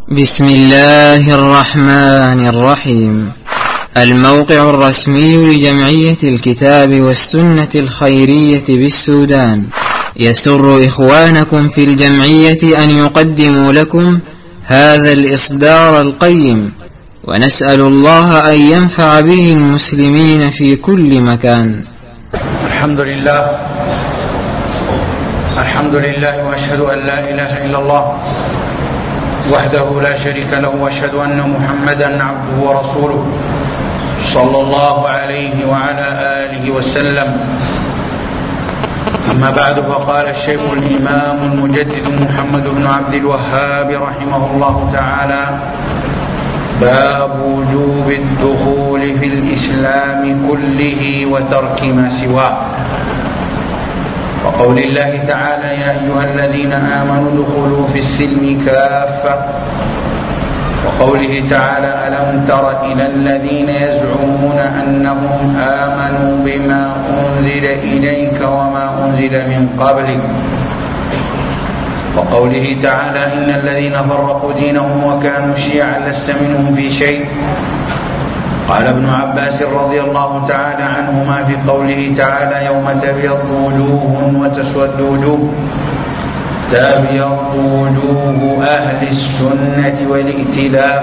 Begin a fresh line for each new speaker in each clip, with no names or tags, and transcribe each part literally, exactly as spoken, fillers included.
بسم الله الرحمن الرحيم. الموقع الرسمي لجمعية الكتاب والسنة الخيرية بالسودان يسر إخوانكم في الجمعية أن يقدموا لكم هذا الإصدار القيم، ونسأل الله أن ينفع به المسلمين في كل مكان.
الحمد لله الحمد لله وأشهد أن لا إله إلا الله وحده لا شريك له، وأشهد أن محمدا عبده ورسوله صلى الله عليه وعلى آله وسلم. أما بعد، فقال الشيخ الإمام المجدد محمد بن عبد الوهاب رحمه الله تعالى: باب وجوب الدخول في الإسلام كله وترك ما سواه. وقول الله تعالى: يا أيها الذين آمنوا ادخلوا في السلم كافة. وقوله تعالى: ألم تر إلى الذين يزعمون أنهم آمنوا بما أنزل إليك وما أنزل من قبلك. وقوله تعالى: إن الذين فرقوا دينهم وكانوا شيعا لست منهم في شيء. قال ابن عباس رضي الله تعالى عنهما في قوله تعالى: يوم تبيض وجوه وتسود وجوه. تبيض وجوه أهل السنة والائتلاف،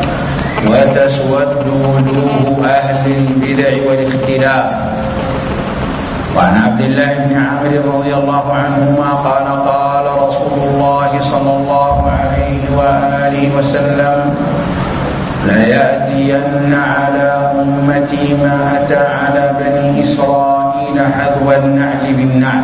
وتسود وجوه أهل البدع والاختلاف. وعن عبد الله بن عامر رضي الله عنهما قال: قال رسول الله صلى الله عليه وآله وسلم: ليأتين على أمتي ما أتى على بني إسرائيل حذو النعل بالنعل،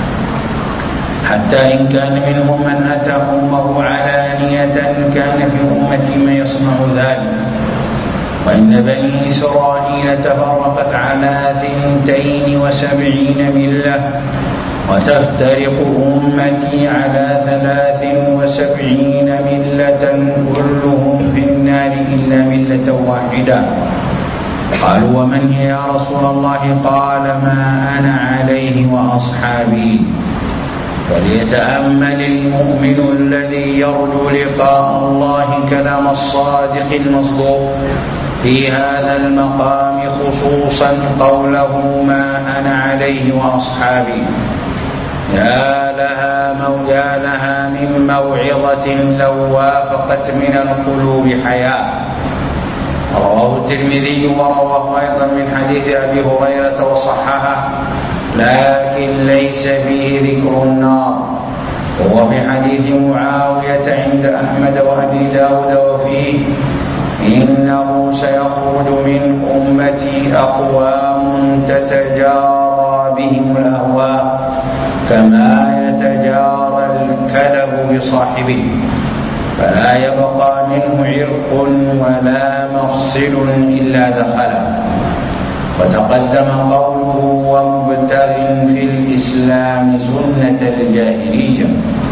حتى إن كان منهم من أتى أمه علانية كان في أمتي من يصنع ذلك. وإن بني إسرائيل تفرقت على ثنتين وسبعين ملة، وتفترق أمتي على ثلاث وسبعين ملة كلهم في النار إلا ملة واحدة. قالوا: ومن هي يا رسول الله؟ قال: ما أنا عليه وأصحابي. فليتأمل المؤمن الذي يرجو لقاء الله كلام الصادق المصدوق في هذا المقام، خصوصا قوله: ما أنا عليه وأصحابي. يا لها مويا لها من موعظة لو وافقت من القلوب حياة. رواه الترمذي ورواه أيضا من حديث أبي هريرة وصححه، لكن ليس فيه ذكر النار. وهو في حديث معاوية عند أحمد وأبي داود، وفيه: إنه سيخرج من أمتي أقوام تتجارى بهم الأهواء كما يتجارى الكلب بصاحبه، فلا يبقى منه عرق ولا مفصل إلا دخله. وتقدم قوله: ومبتغ في الإسلام سنة الجاهلية.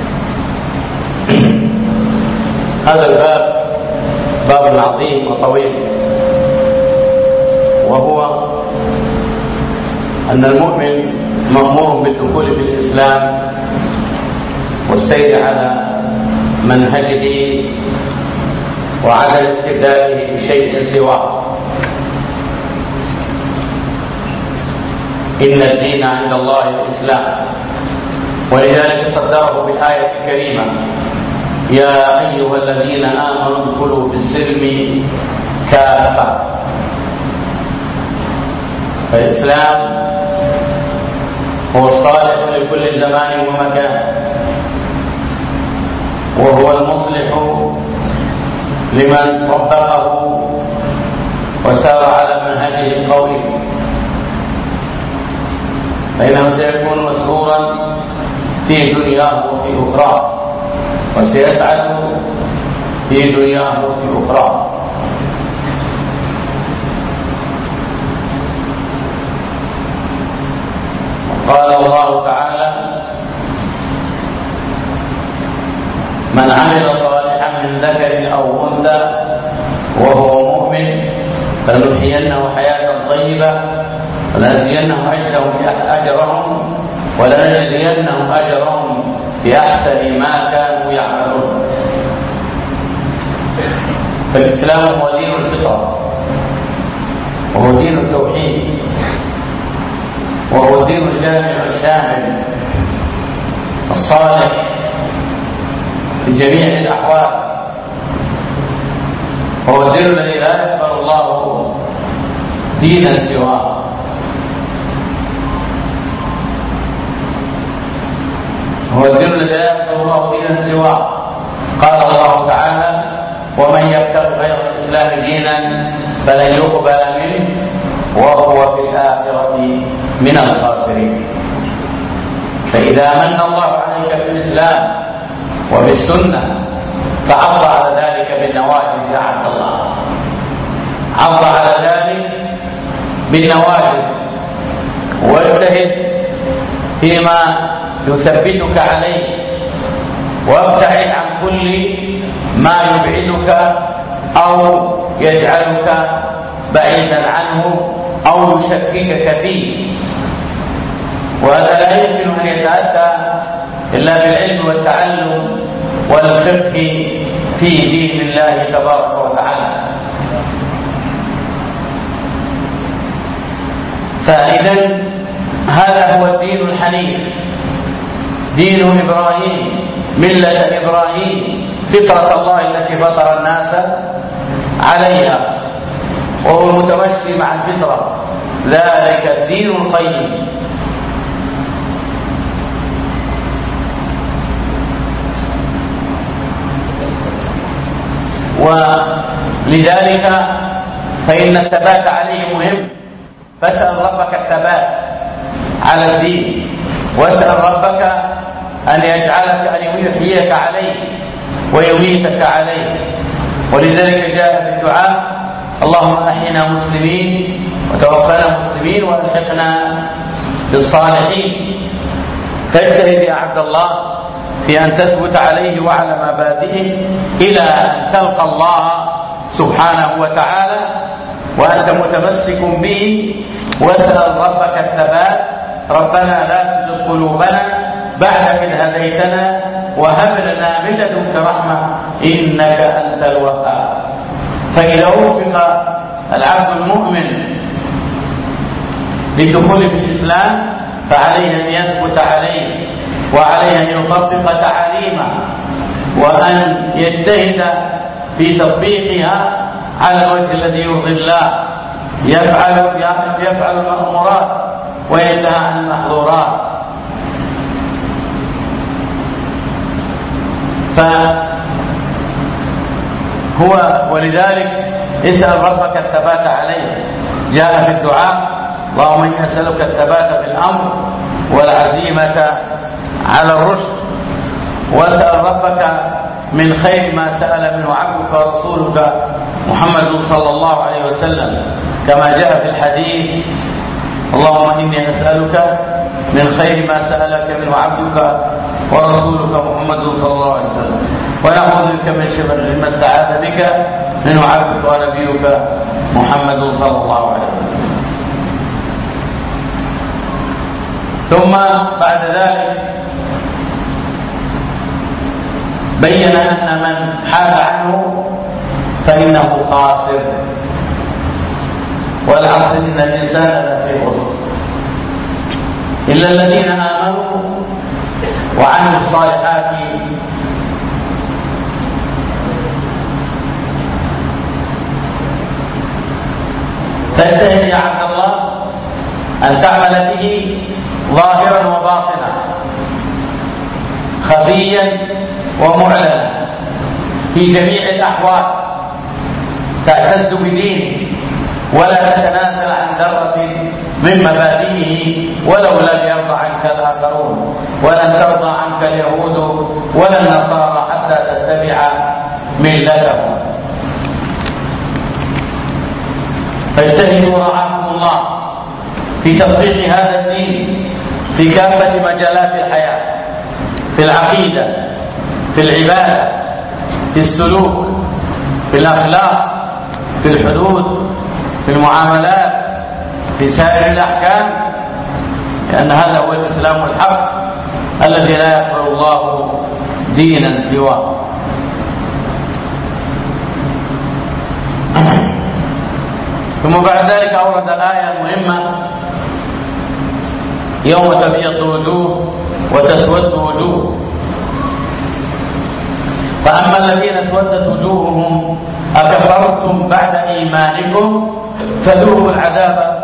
هذا الباب باب عظيم وطويل، وهو أن المؤمن مأمور بالدخول في الإسلام والسير على منهجه وعدم استبداله بشيء سواه. إن الدين عند الله الإسلام، ولذلك صدره بالآية الكريمة: يا أيها الذين آمنوا ادخلوا في السلم كافة. فالإسلام هو الصالح لكل زمان ومكان، وهو المصلح لمن طبقه وسار على منهجه القويم، فإنه سيكون مسرورا في دنياه وفي أخرى، وسيسعد في دنياه وفي أخرى. قال الله تعالى: من عمل صالحا من ذكر أو أنثى وهو مؤمن فلنحيينه حياة طيبة ولنجزينهم أجرهم ولنجزينهم أجرهم بأحسن ما كانوا يعملون. فالإسلام هو دين الفطرة، وهو دين التوحيد، وهو الدين الجامع الشامل الصالح في جميع الأحوال، وهو الدين الذي لا يقبل الله دينا سواه. هو الدين الذي لا يقبل الله دينا سواه. قال الله تعالى: ومن يبتغ غير الإسلام دينا فلن يقبل منه وهو في الآخرة من الخاسرين. فإذا من الله عليك بالإسلام وبالسنة فعض على ذلك بالنواجذ يا عبد الله، عض على ذلك بالنواجذ، واجتهد فيما يثبتك عليه، وابتعد عن كل ما يبعدك أو يجعلك بعيدا عنه أو يشككك فيه. وهذا لا يمكن أن يتأتى إلا بالعلم والتعلم والفقه في دين الله تبارك وتعالى. فإذا هذا هو الدين الحنيف، دين إبراهيم، ملة إبراهيم، فطرة الله التي فطر الناس عليها، وهو المتمشي مع الفطرة، ذلك الدين القيم. ولذلك فإن الثبات عليه مهم، فاسأل ربك الثبات على الدين، واسأل ربك أن يجعلك أن يحييك عليه ويميتك عليه. ولذلك جاء في الدعاء: اللهم أحينا مسلمين وتوفنا مسلمين وألحقنا بالصالحين. فاجتهد يا عبد الله في أن تثبت عليه وعلى مبادئه إلى أن تلقى الله سبحانه وتعالى وأنت متمسك به. واسأل ربك الثبات. ربنا لا تزغ قلوبنا بعد إذ هديتنا وهب لنا من لدنك رحمة إنك أنت الوهاب. فإذا وفق العبد المؤمن للدخول في الإسلام فعليه أن يثبت عليه، وعليه أن يطبق تعاليمه، وأن يجتهد في تطبيقها على الوجه الذي يرضي الله، يفعل يفعل المأمورات وينتهى عن المحظورات. فهو ولذلك اسأل ربك الثبات عليه. جاء في الدعاء: اللهم إني أسألك الثبات بالأمر والعزيمة على الرشد. واسأل ربك من خير ما سأل منه عبدك ورسولك محمد صلى الله عليه وسلم، كما جاء في الحديث: اللهم إني أسألك من خير ما سألك منه عبدك ورسولك محمد صلى الله عليه وسلم، ونعوذ بك من شر ما استعاذ بك منه عبدك ونبيك محمد صلى الله عليه وسلم. ثم بعد ذلك بين أن من حاد عنه فإنه خاسر. والعصر إن الإنسان لفي خسر إلا الذين آمنوا وعملوا الصالحات فاجتهد يا عبد الله أن تعمل به ظاهرا وباطنا، خفيا ومعلنا، في جميع الأحوال. تعتز بدينك ولا تتنازل عن ذرة من مبادئه ولو لم يرضى عنك الآخرون، ولن ترضى عنك اليهود ولا النصارى حتى تتبع ملتهم. فاجتهدوا رعاكم الله في تطبيق هذا الدين في كافة مجالات الحياة، في العقيدة، في العبادة، في السلوك، في الأخلاق، في الحدود، في المعاملات، في سائر الأحكام، لأن هذا هو الإسلام الحق الذي لا يقبل الله دينا سواه. ثم بعد ذلك أورد الآية المهمة: يوم تبيض وجوه وتسود وجوه. فأما الذين اسودت وجوههم أكفرتم بعد إيمانكم فذوقوا العذاب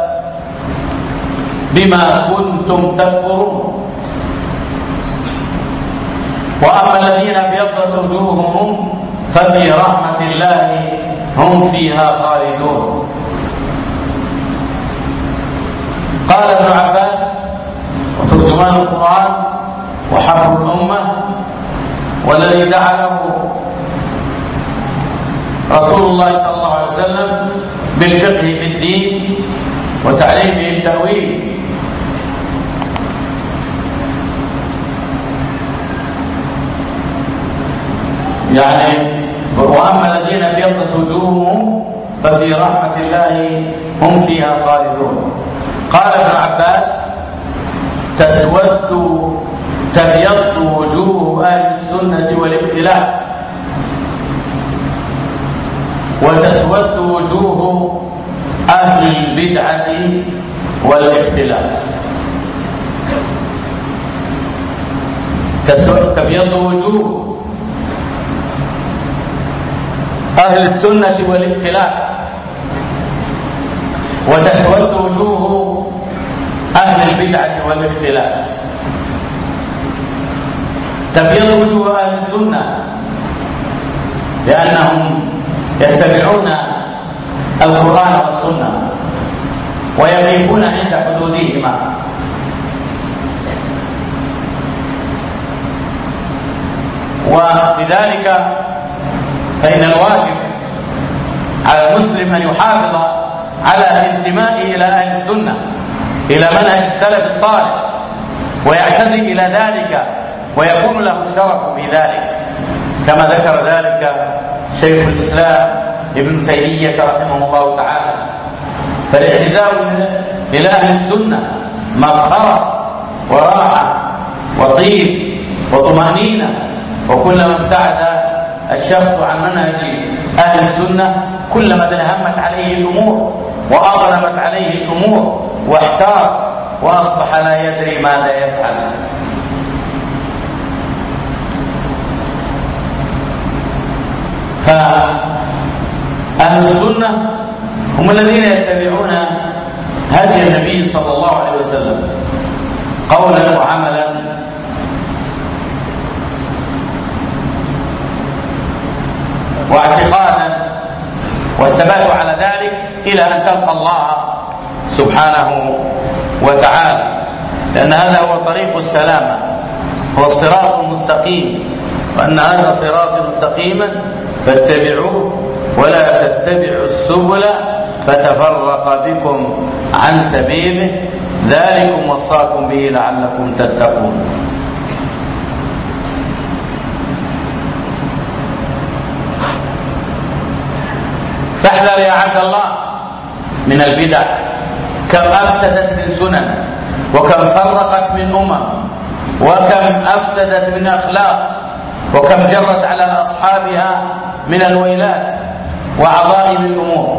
بما كنتم تكفرون. وأما الذين ابيضت وجوههم ففي رحمة الله هم فيها خالدون. قال ابن عباس وترجمان القرآن وحبر الأمة والذي دعا له رسول الله صلى الله عليه وسلم بالفقه في الدين وتعليمه التأويل: يعني وأما الذين ابيضت وجوههم ففي رحمة الله هم فيها خالدون. قال ابن عباس: تسود تبيض وجوه أهل السنة والائتلاف، وتسود وجوه أهل البدعة والاختلاف. تبيض وجوه أهل السنة والائتلاف، وتسود وجوه أهل البدعة والاختلاف. تبيض وجوه أهل السنة لأنهم يتبعون القرآن والسنة ويقفون عند حدودهما، ولذلك فإن الواجب على المسلم أن يحافظ على انتمائه إلى أهل السنة، إلى منهج السلف الصالح، ويعتزي إلى ذلك ويكون له الشرف في ذلك، كما ذكر ذلك شيخ الإسلام ابن تيمية رحمه الله تعالى. فالاعتزاء إلى أهل السنة مفخرة وراحة وطيب وطمأنينة، وكلما ابتعد الشخص عن منهج أهل السنة كلما تلهمت عليه الأمور وأظلمت عليه الأمور واحتار وأصبح لا يدري ماذا يفعل. فأهل السنة هم الذين يتبعون هدي النبي صلى الله عليه وسلم قولا وعملا، واعتقادا، والثبات على ذلك إلى أن تلقى الله سبحانه وتعالى، لأن هذا هو طريق السلامة، هو الصراط المستقيم، وأن هذا صراط مستقيما فاتبعوه ولا تتبعوا السبل فتفرق بكم عن سبيله ذلكم وصاكم به لعلكم تتقون. فاحذر يا عبد الله من البدع، كم أفسدت من سنن، وكم فرقت من أمم، وكم أفسدت من أخلاق، وكم جرت على أصحابها من الويلات وعظائم الأمور.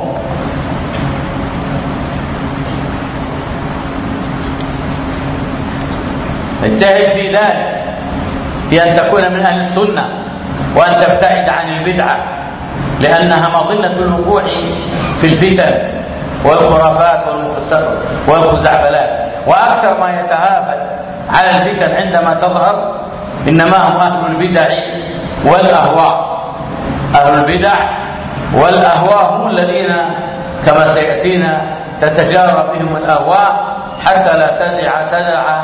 اجتهد في ذلك، في أن تكون من أهل السنة وأن تبتعد عن البدعة، لأنها مظنة الوقوع في الفتن والخرافات والخزعبلات. وأكثر ما يتهافت على الفتن عندما تظهر إنما هم أهل البدع والأهواء. أهل البدع والأهواء هم الذين كما سيأتينا تتجارى بهم الأهواء حتى لا تدع تدع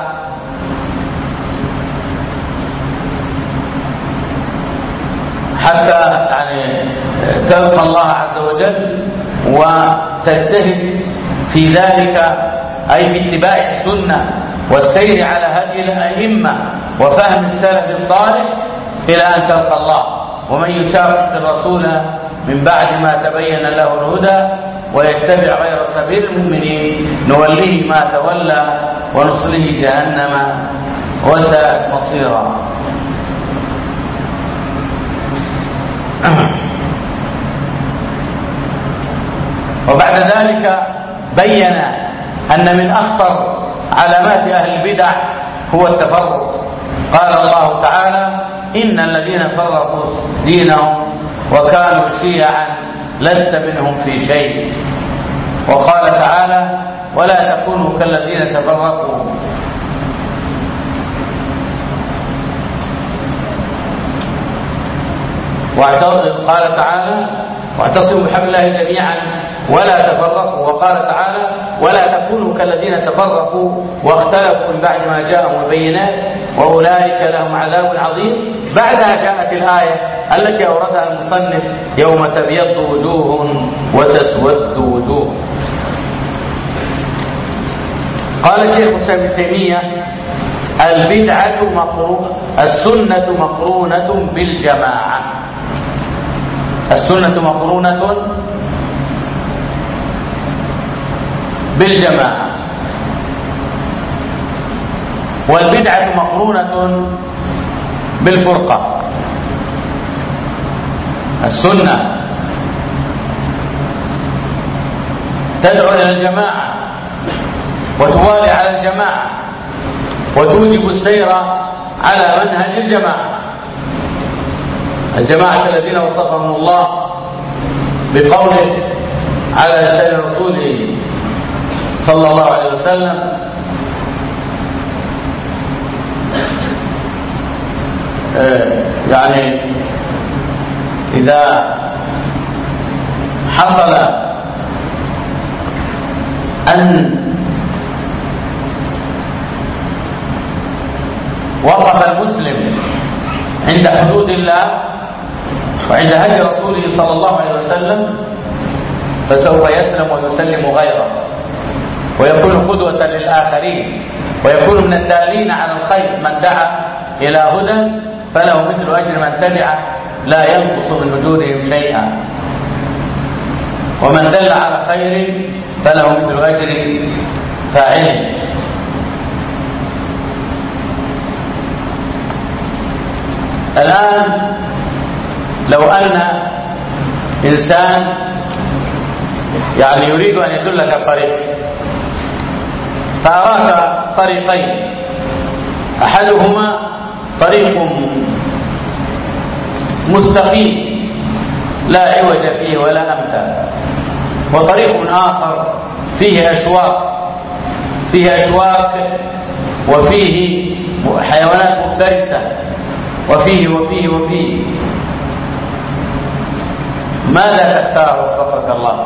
حتى يعني تلقى الله عز وجل وتجتهد في ذلك، أي في اتباع السنة والسير على هدي الأئمة وفهم السلف الصالح إلى أن تلقى الله. ومن يشاقق الرسول من بعد ما تبين له الهدى ويتبع غير سبيل المؤمنين نوليه ما تولى ونصله جهنم وساءت مصيرا. وبعد وبعد ذلك بين أن من أخطر علامات أهل البدع هو التفرق. قال الله تعالى: إن الذين فرقوا دينهم وكانوا شيعا لست منهم في شيء. وقال تعالى: ولا تكونوا كالذين تفرقوا قال تعالى: واعتصموا بحبل الله جميعا ولا تفرقوا. وقال تعالى: ولا تكونوا كالذين تفرقوا واختلفوا من بعد ما جاءهم البينات واولئك لهم عذاب عظيم. بعدها جاءت الآية التي أوردها المصنف: يوم تبيض وجوه وتسود وجوه. قال الشيخ ابن تيمية: البدعة مقرونة، السنة مقرونة بالجماعة. السنة مقرونة بالجماعة، والبدعة مقرونة بالفرقة. السنة تدعو إلى الجماعة وتوالي على الجماعة وتوجب السير على منهج الجماعة. الجماعة الذين وصفهم الله بقوله على لسان رسوله صلى الله عليه وسلم: يعني إذا حصل أن وقف المسلم عند حدود الله وعند هدي رسوله صلى الله عليه وسلم فسوف يسلم ويسلم غيره، ويكون قدوة للآخرين، ويكون من الدالين على الخير. من دعا إلى هدى فله مثل أجر من تبعه لا ينقص من أجورهم شيئا، ومن دل على خير فله مثل أجر فاعله. الآن لو أن إنسان يعني يريد أن يدلك الطريق، فأراك طريقين: أحدهما طريق مستقيم لا عوج فيه ولا أمتا، وطريق آخر فيه أشواك فيه أشواك وفيه حيوانات مفترسة وفيه وفيه وفيه ماذا تختار وفقك الله؟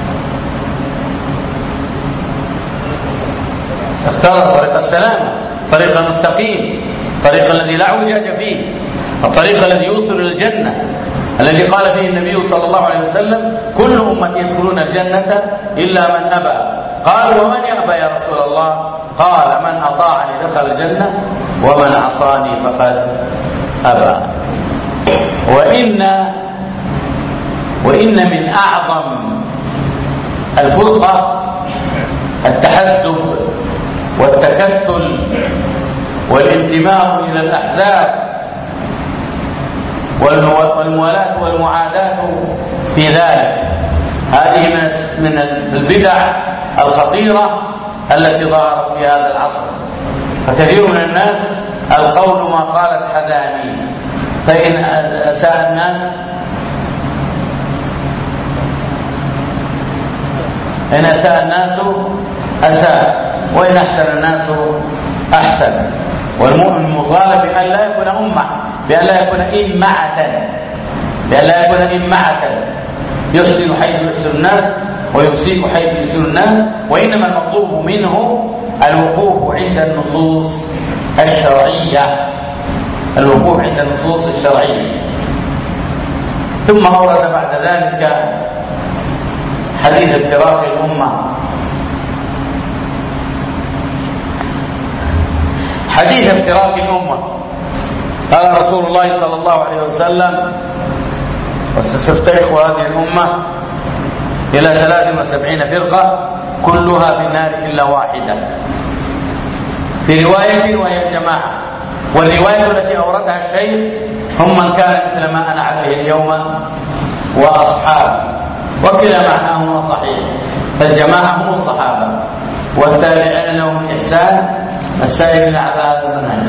اختار طريق السلام، طريق المستقيم، طريق الذي لا اعوجاج فيه، الطريق الذي يوصل الى الجنه، الذي قال فيه النبي صلى الله عليه وسلم: كل امتي يدخلون الجنه الا من ابى. قالوا: ومن يأبى يا رسول الله؟ قال: من اطاعني دخل الجنه ومن عصاني فقد ابى. وان وان من اعظم الفرقه التحزب والتكتل والانتماء إلى الأحزاب والموالاة والمعاداة في ذلك. هذه من البدع الخطيرة التي ظهرت في هذا العصر. فكثير من الناس القول ما قالت حذامي، فإن أساء الناس إن أساء الناس أساء، وإن أحسن الناس أحسن. والمؤمن مطالب بأن لا يكون أمة، بأن لا يكون إمعة، بأن لا يكون إمعة يحسن حيث يحسن الناس ويسيء حيث يسيء الناس، وإنما المطلوب منه الوقوف عند النصوص الشرعية، الوقوف عند النصوص الشرعية. ثم أورد بعد ذلك حديث افتراق الأمة. حديث افتراق الأمة قال رسول الله صلى الله عليه وسلم: وستفترق هذه الأمة إلى ثلاث وسبعين فرقة كلها في النار إلا واحدة. في رواية وهي الجماعة، والرواية التي أوردها الشيخ: هم من كان مثل ما أنا عليه اليوم وأصحابي. وكلا معناهما صحيح، فالجماعة هم الصحابة والتابعين لهم بإحسان السائرين على هذا المنهج.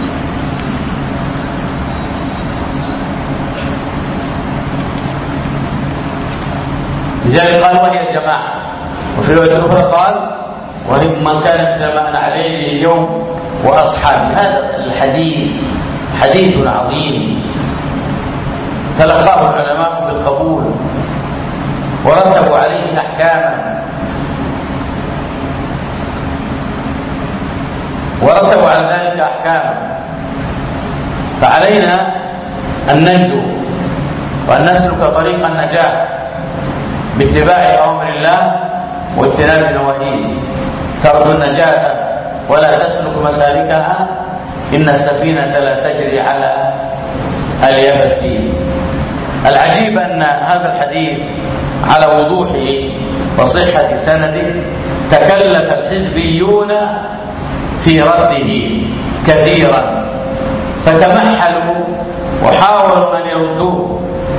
لذلك قال وهي الجماعة، وفي الرواية الأخرى قال وهي من كان مثل ما أنا عليه اليوم وأصحابي. هذا الحديث حديث عظيم تلقاه العلماء بالقبول ورتبوا عليه أحكاما ورتبوا على ذلك أحكاما، فعلينا أن ننجو وأن نسلك طريق النجاة باتباع أوامر الله واجتناب نواهيه. ترجو النجاة ولا تسلك مسالكها، إن السفينة لا تجري على اليبس. العجيب أن هذا الحديث على وضوحه وصحة سنده تكلف الحزبيون في رده كثيرا، فتمحلوا وحاولوا أن يردوه،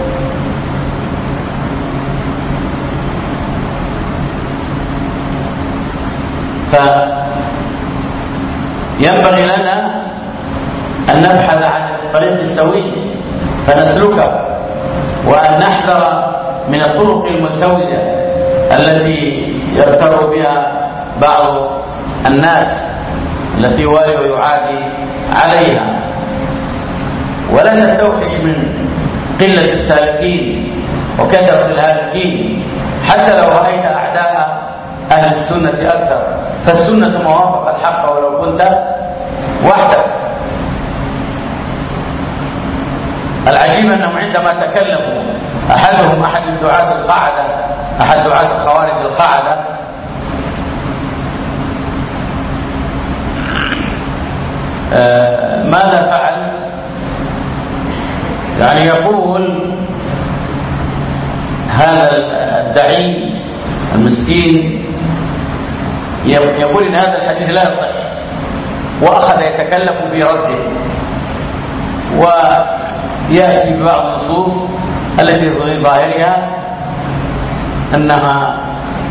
فينبغي لنا أن نبحث عن الطريق السوي فنسلكه، وأن نحذر من الطرق الملتوجة التي يغتر بها بعض الناس التي يوالي ويعادي عليها. ولا تستوحش من قلة السالكين وكثرة الهالكين، حتى لو رأيت أعداء أهل السنة أكثر، فالسنة موافقة الحق ولو كنت وحدك. العجيب أنهم عندما تكلموا أحدهم أحد دعاة القاعدة أحد دعاة الخوارج القاعدة آه ماذا فعل؟ يعني يقول هذا الدعي المسكين يقول إن هذا الحديث لا يصح، وأخذ يتكلف في رده ويأتي ببعض النصوص التي في ظاهرها أنها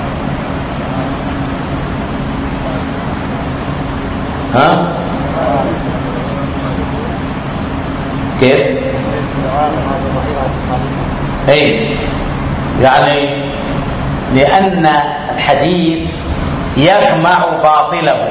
ها كيف؟ أي يعني لأن الحديث يقمع باطله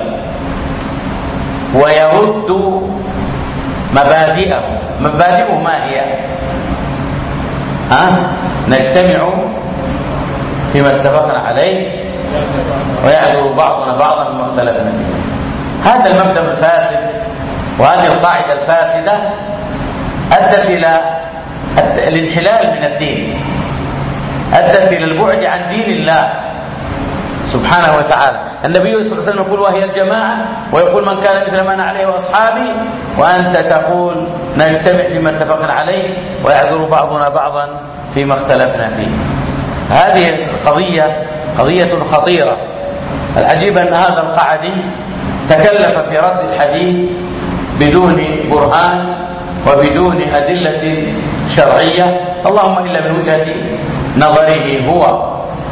ويرد مبادئه. مبادئه ما هي؟ ها؟ نجتمع فيما اتفقنا عليه ويعذر بعضنا بعضا فيما اختلفنا فيه. هذا المبدأ الفاسد وهذه القاعدة الفاسدة أدت إلى الانحلال من الدين، أدت إلى البعد عن دين الله سبحانه وتعالى. النبي صلى الله عليه وسلم يقول وهي الجماعة، ويقول من كان مثل ما أنا عليه وأصحابي، وأنت تقول نجتمع فيما اتفقنا عليه ويعذر بعضنا بعضا فيما اختلفنا فيه. هذه القضية قضية خطيرة. العجيب أن هذا القعدي تكلف في رد الحديث بدون برهان وبدون أدلة شرعية، اللهم إلا من وجهة نظره هو،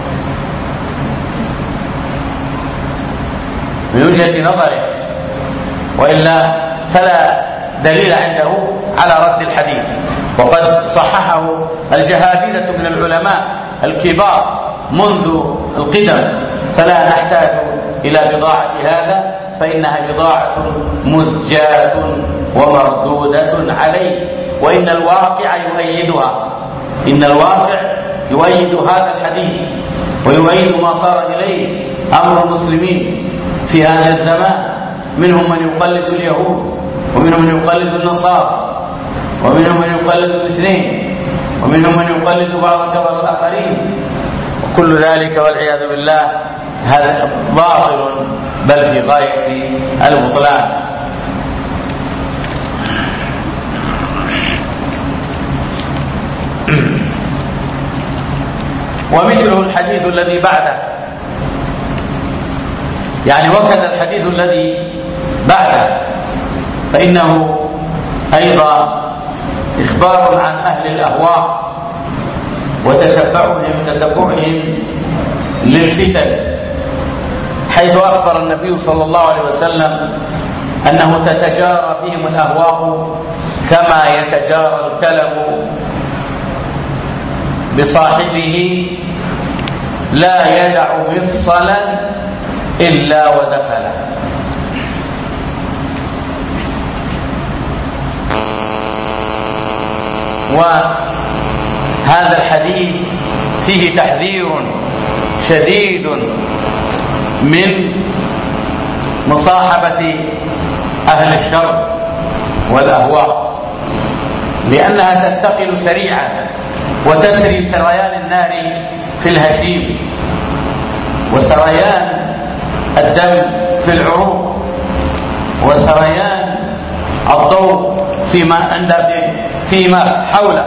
من وجهة نظره، وإلا فلا دليل عنده على رد الحديث. وقد صححه الجهابذة من العلماء الكبار منذ القدم، فلا نحتاج إلى بضاعة هذا، فإنها بضاعة مزجاة ومردودة عليه، وإن الواقع يؤيدها. إن الواقع يؤيد هذا الحديث ويؤيد ما صار إليه أمر المسلمين في هذا الزمان. منهم من يقلد اليهود، ومنهم من يقلد النصارى، ومنهم من يقلد الاثنين، ومنهم من يقلد بعض كبر الآخرين، وكل ذلك والعياذ بالله هذا باطل بل في غاية البطلان. ومثله الحديث الذي بعده، يعني وكذا الحديث الذي بعده، فإنه أيضا إخبار عن أهل الأهواء وتتبعهم تتبعهم للفتن، حيث أخبر النبي صلى الله عليه وسلم أنه تتجارى بهم الأهواء كما يتجارى الكلب بصاحبه لا يدع مفصلا إلا ودخله. وهذا الحديث فيه تحذير شديد من مصاحبة أهل الشر والأهواء، لأنها تنتقل سريعا وتسري سريان النار في الهشيم وسريان الدم في العروق وسريان الضوء فيما عند في فيما حوله.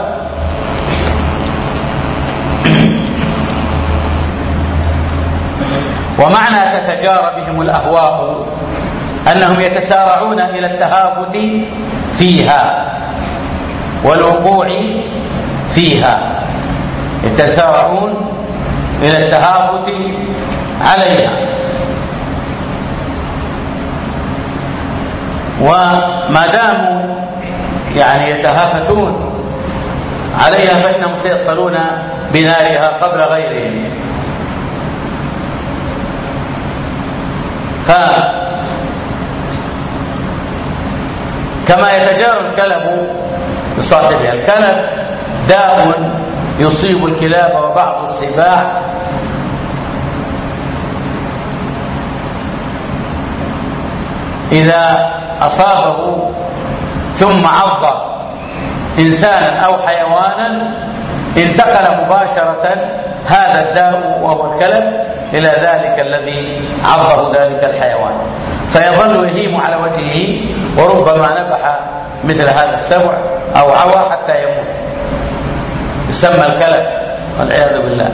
ومعنى تتجارى بهم الأهواء أنهم يتسارعون إلى التهافت فيها والوقوع فيها، يتسارعون إلى التهافت عليها. وما داموا يعني يتهافتون عليها فإنهم سيصلون بنارها قبل غيرهم. فكما يتجارى الكلب بصاحبها، الكلب داء يصيب الكلاب وبعض السباع إذا أصابه ثم عض إنسانا أو حيوانا انتقل مباشرة هذا الداء وهو الكلب إلى ذلك الذي عضه ذلك الحيوان، فيظل يهيم على وجهه وربما نبح مثل هذا السبع أو عوى حتى يموت، يسمى الكلب والعياذ بالله.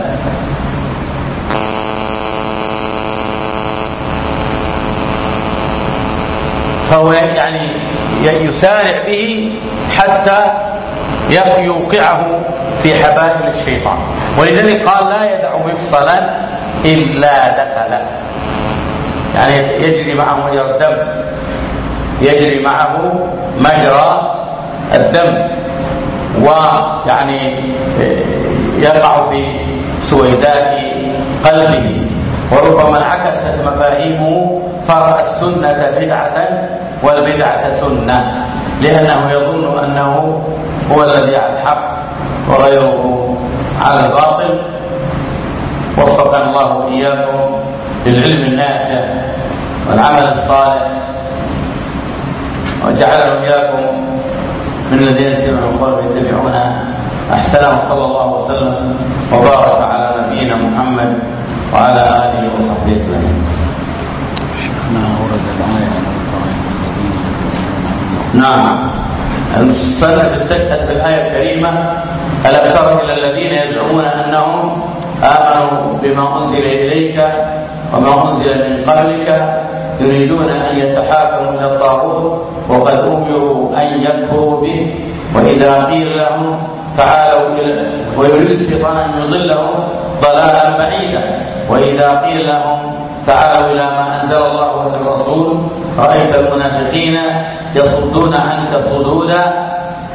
فهو يعني يسارع به حتى يوقعه في حبائل الشيطان، ولذلك قال لا يدع مفصلا إلا دخل، يعني يجري معه مجرى الدم، يجري معه مجرى الدم، ويعني يقع في سويداء قلبه، وربما انعكست مفاهيمه فرأى السنة بدعة والبدعة سنة، لأنه يظن أنه هو الذي على الحق وغيره على الباطل. وفقنا الله وإياكم للعلم النافع والعمل الصالح، وجعلنا وإياكم من الذين يستمعون القول ويتبعون أحسنه. صلى الله وسلم وبارك على نبينا محمد وعلى آله وصحبه أجمعين.
شيخنا ورد الآية
نعم، المصنف استشهد بالآية الكريمة: ألم تر إلى الذين يزعمون أنهم آمنوا بما أنزل إليك وما أنزل من قبلك يريدون أن يتحاكموا إلى الطاغوت وقد أمروا أن يكفروا به، وإذا قيل لهم تعالوا إلى ويريد الشيطان أن يضلهم ضلالا بعيدا، وإذا قيل لهم تعالوا إلى ما أنزل الله والرسول رأيت المنافقين يصدون عنك صدودا.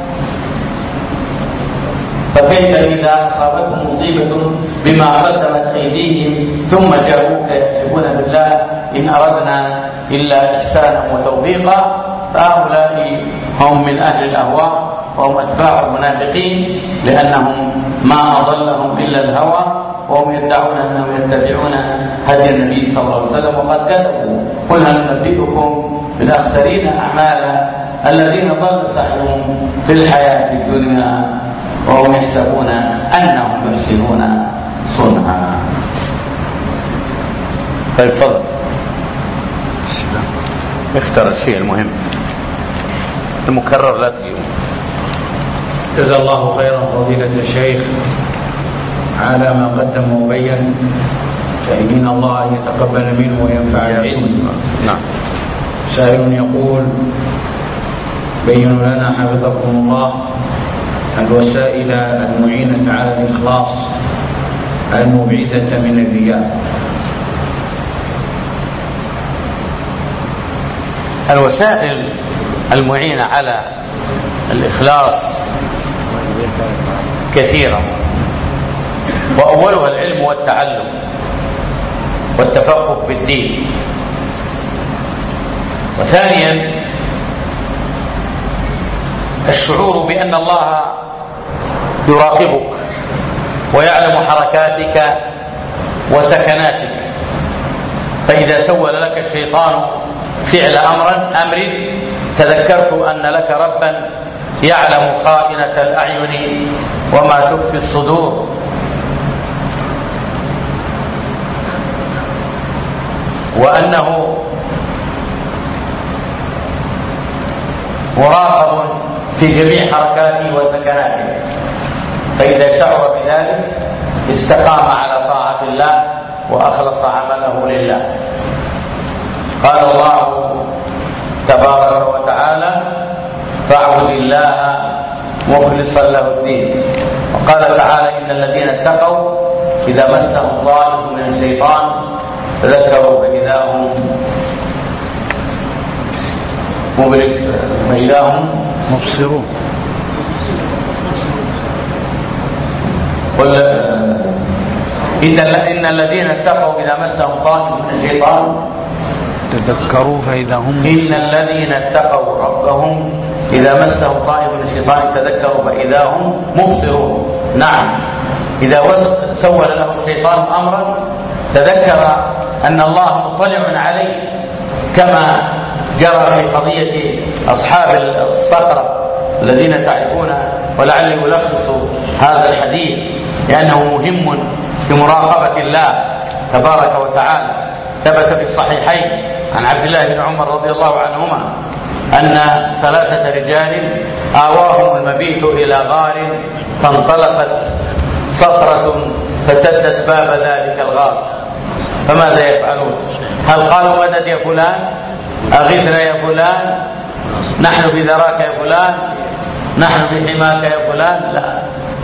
فكيف إذا أصابتهم مصيبة بما قدمت أيديهم ثم جاءوك يحلفون بالله إن أردنا إلا إحسانا وتوفيقا. فهؤلاء هم من أهل الأهواء وهم أتباع المنافقين، لأنهم ما أضلهم إلا الهوى، وهم يدعون أنهم يتبعون هدي النبي صلى الله عليه وسلم وقد كذبوا. قل هل ننبئكم بالأخسرين أعمالا الذين ضل سعيهم في الحياة الدنيا وهم يحسبون أنهم يحسنون صنعا. طيب تفضل اختر الشيء المهم المكرر لا تجيبه.
جزا الله خيرا فضيلة الشيخ على ما قدم وبين، سائلين الله أن يتقبل منه وينفع العلم.
نعم.
سائل يقول: بينوا لنا حفظكم الله الوسائل المعينة على الإخلاص المبعدة من الرياء.
الوسائل المعينة على الإخلاص كثيرة، وأولها العلم والتعلم والتفقه في الدين، وثانيا الشعور بأن الله يراقبك ويعلم حركاتك وسكناتك، فإذا سول لك الشيطان فعل أمر أمر تذكرت أن لك ربا يعلم خائنة الأعين وما تخفي الصدور. وأنه مراقب في جميع حركاته وسكناته، فإذا شعر بذلك استقام على طاعة الله وأخلص عمله لله. قال الله تبارك وتعالى: فاعبد الله مخلصا له الدين. وقال تعالى: إن الذين اتقوا إذا مسهم طائف من الشيطان تذكروا فإذا هم مشاهم
مبصرون.
قل إن الذين اتقوا إذا مسهم طائف من الشيطان
تذكروا فإذا هم
إن الذين اتقوا ربهم إذا مسهم طائف من الشيطان تذكروا فإذا هم مبصرون. نعم، إذا سول له الشيطان أمرا تذكر أن الله مطلع عليه، كما جرى في قضية أصحاب الصخرة الذين تعرفون، ولعلي ألخص هذا الحديث لأنه مهم بمراقبة الله تبارك وتعالى. ثبت في الصحيحين عن عبد الله بن عمر رضي الله عنهما أن ثلاثة رجال آواهم المبيت إلى غار، فانطلقت صخرة فسدت باب ذلك الغار، فماذا يفعلون؟ هل قالوا مدد يا فلان، أغثنا يا فلان، نحن في ذراك يا فلان، نحن في حماك يا فلان؟ لا،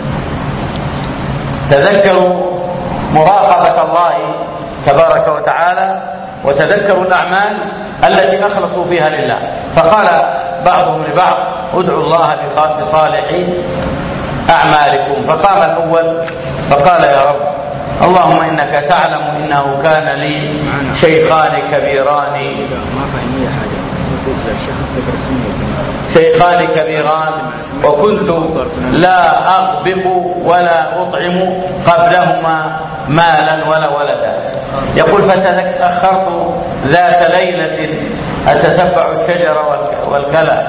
تذكروا مراقبة الله تبارك وتعالى وتذكروا الأعمال التي أخلصوا فيها لله. فقال بعضهم لبعض: ادعوا الله بصالح أعمالكم. فقام الأول فقال: يا رب، اللهم إنك تعلم إنه كان لي شيخان كبيران شيخان كبيران وكنت لا أغبق ولا أطعم قبلهما مالا ولا ولدا. يقول: فتأخرت ذات ليلة أتتبع الشجر والكلى،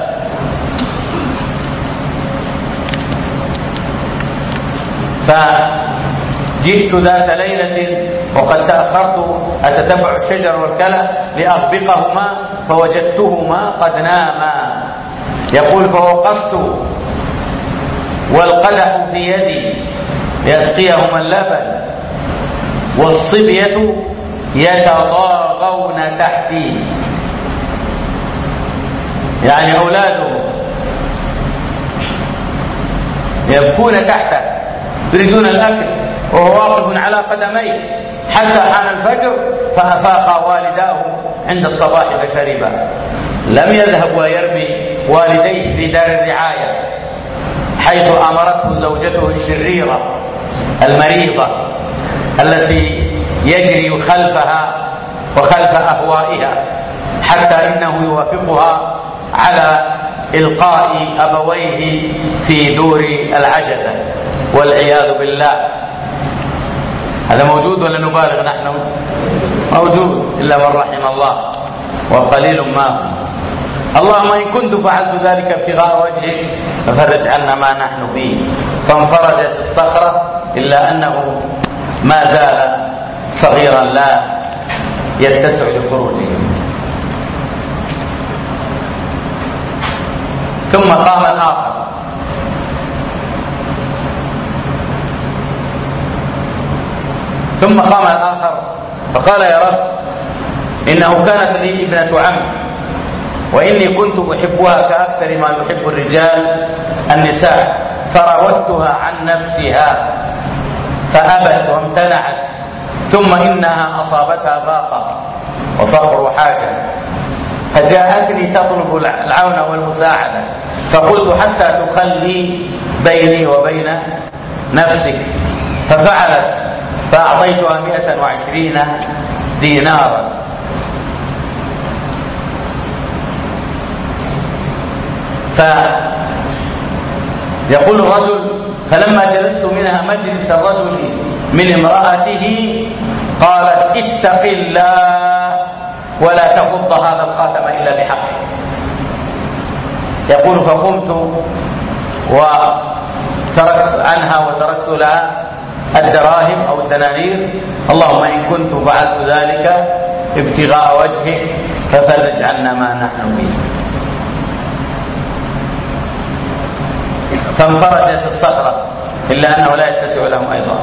فجئت ذات ليلة وقد تأخرت أتتبع الشجر والكلى لأغبقهما فوجدتهما قد ناما. يقول: فوقفت والقدح في يدي ليسقيهما اللبن والصبية يتضاغون تحتي، يعني أولاده يبكون تحته يريدون الأكل وهو واقف على قدميه، حتى حان الفجر فأفاق والداه عند الصباح فشربا. لم يذهب ويرمي والديه في دار الرعاية حيث أمرته زوجته الشريرة المريضة التي يجري خلفها وخلف أهوائها، حتى إنه يوافقها على إلقاء أبويه في دور العجزة والعياذ بالله. هذا موجود ولا نبالغ نحن؟ موجود، إلا من رحم الله وقليل ما هم. اللهم إن كنت فعلت ذلك ابتغاء وجهك ففرج عنا ما نحن فيه. فانفرجت الصخرة، إلا أنه ما زال صغيرا لا يتسع لخروجه. ثم قام الآخر ثم قام الآخر فقال: يا رب، إنه كانت لي ابنة عم، وإني كنت أحبها كأكثر ما يحب الرجال النساء، فراودتها عن نفسها فأبت وامتنعت، ثم إنها أصابتها فاقة وفقر وحاجة فجاءتني تطلب العون والمساعدة، فقلت حتى تخلي بيني وبين نفسك، ففعلت فأعطيتها مئة وعشرين دينارا. فيقول الرجل فلما جلست منها مجلس الرجل من امرأته قالت اتق الله ولا تفض هذا الخاتم إلا بحقه. يقول فقمت وتركت عنها وتركت لها الدراهم أو الدنانير، اللهم إن كنت فعلت ذلك ابتغاء وجهك ففرج عنا ما نحن فيه. فانفرجت الصخرة إلا أنه لا يتسع لهم أيضا.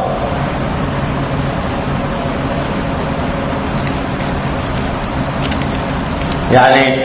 يعني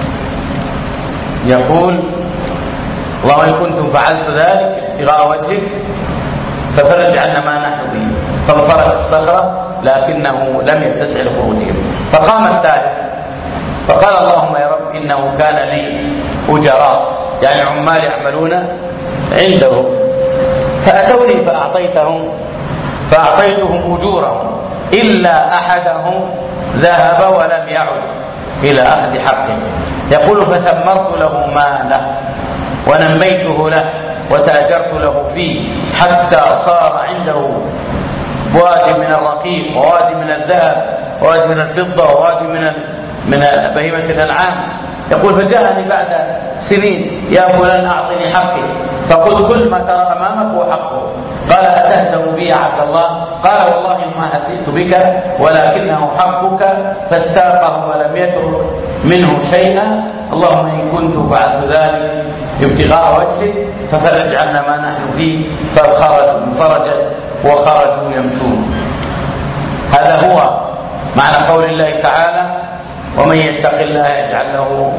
يقول اللهم إن كنتم فعلت ذلك ابتغاء وجهك ففرج عنا ما نحن فيه. فانفرجت الصخرة لكنه لم يتسع لخروجهم. فقام الثالث فقال اللهم يا رب إنه كان لي أجراء، يعني عمال يعملون عنده، فأتوني فأعطيتهم فأعطيتهم أجورهم إلا أحدهم ذهب ولم يعد إلى أخذ حقه. يقول فثمرت له ماله ونميته له وتاجرت له فيه حتى صار عنده وادي من الرقيق ووادي من الذهب ووادي من الفضة ووادي من من بهيمة الأنعام. يقول فجاءني بعد سنين يا فلان أعطني حقي، فقلت كل ما ترى أمامك هو حقه. قال أتهزم بي يا عبد الله؟ قال والله ما هزئت بك ولكنه حقك، فاستاقه ولم يترك منه شيئا. اللهم إن كنت فعلت ذلك ابتغاء وجهك ففرج عنا ما نحن فيه. فخرجوا انفرجت وخرجوا يمشون. هذا هو معنى قول الله تعالى ومن يتق الله يجعل له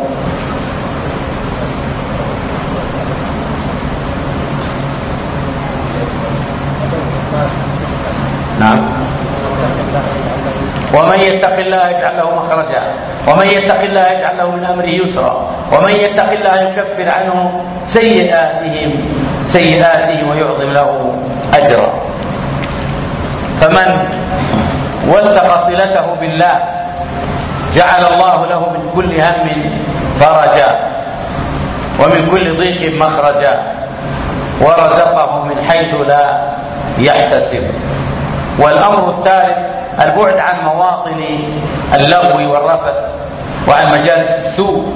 نعم ومن يتق الله يجعل له مخرجا ومن يتق الله يجعل له من امره يسرا ومن يتق الله يكفر عنه سيئاتهم سيئاته ويعظم له اجرا. فمن وثق صلته بالله جعل الله له من كل هم فرجا ومن كل ضيق مخرجا ورزقه من حيث لا يحتسب. والأمر الثالث البعد عن مواطن اللغو والرفث وعن مجالس السوء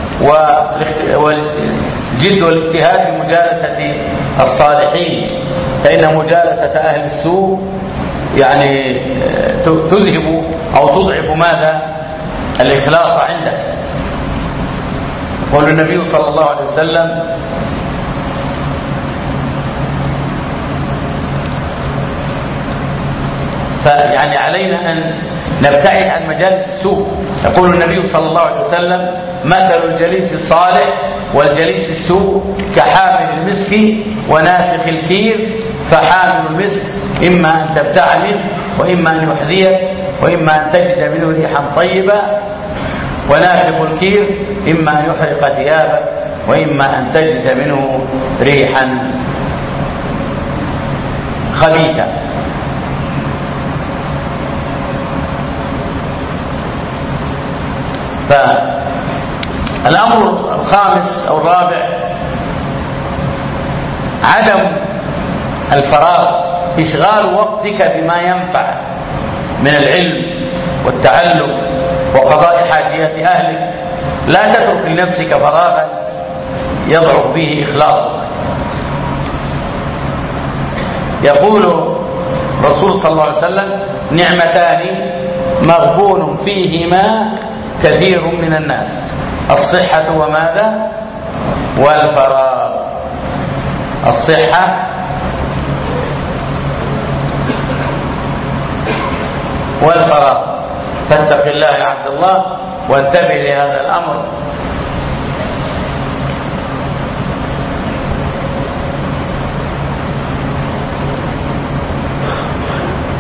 والجد والاجتهاد في مجالسة الصالحين، فإن مجالسة أهل السوء يعني تذهب أو تضعف ماذا؟ الإخلاص عندك. يقول النبي صلى الله عليه وسلم فيعني علينا أن نبتعد عن مجالس السوء. يقول النبي صلى الله عليه وسلم مثل الجليس الصالح والجليس السوء كحامل المسك ونافخ الكير، فحامل المسك إما أن تبتاع منه وإما أن يحذيك وإما أن تجد منه ريحا طيبة، ونافخ الكير إما أن يحرق ثيابك وإما أن تجد منه ريحا خبيثا. فالأمر الخامس أو الرابع عدم الفراغ، إشغال وقتك بما ينفع من العلم والتعلم وقضاء حاجيات أهلك. لا تترك لنفسك فراغا يضعف فيه إخلاصك. يقول الرسول صلى الله عليه وسلم نعمتان مغبون فيهما كثير من الناس، الصحة وماذا؟ والفراغ. الصحة والفراغ. فاتق الله يا عبد الله وانتبه لهذا الأمر.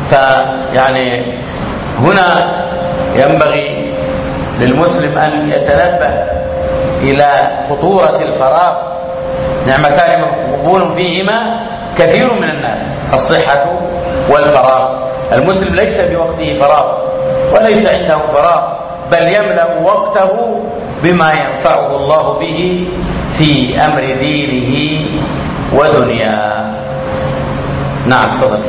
فيعني هنا ينبغي للمسلم أن يتنبه إلى خطورة الفراغ. نعمتان مغبون فيهما كثير من الناس، الصحة والفراغ. المسلم ليس بوقته فراغ وليس عنده فراغ، بل يملأ وقته بما ينفعه الله به في أمر دينه ودنياه. نعم تفضل.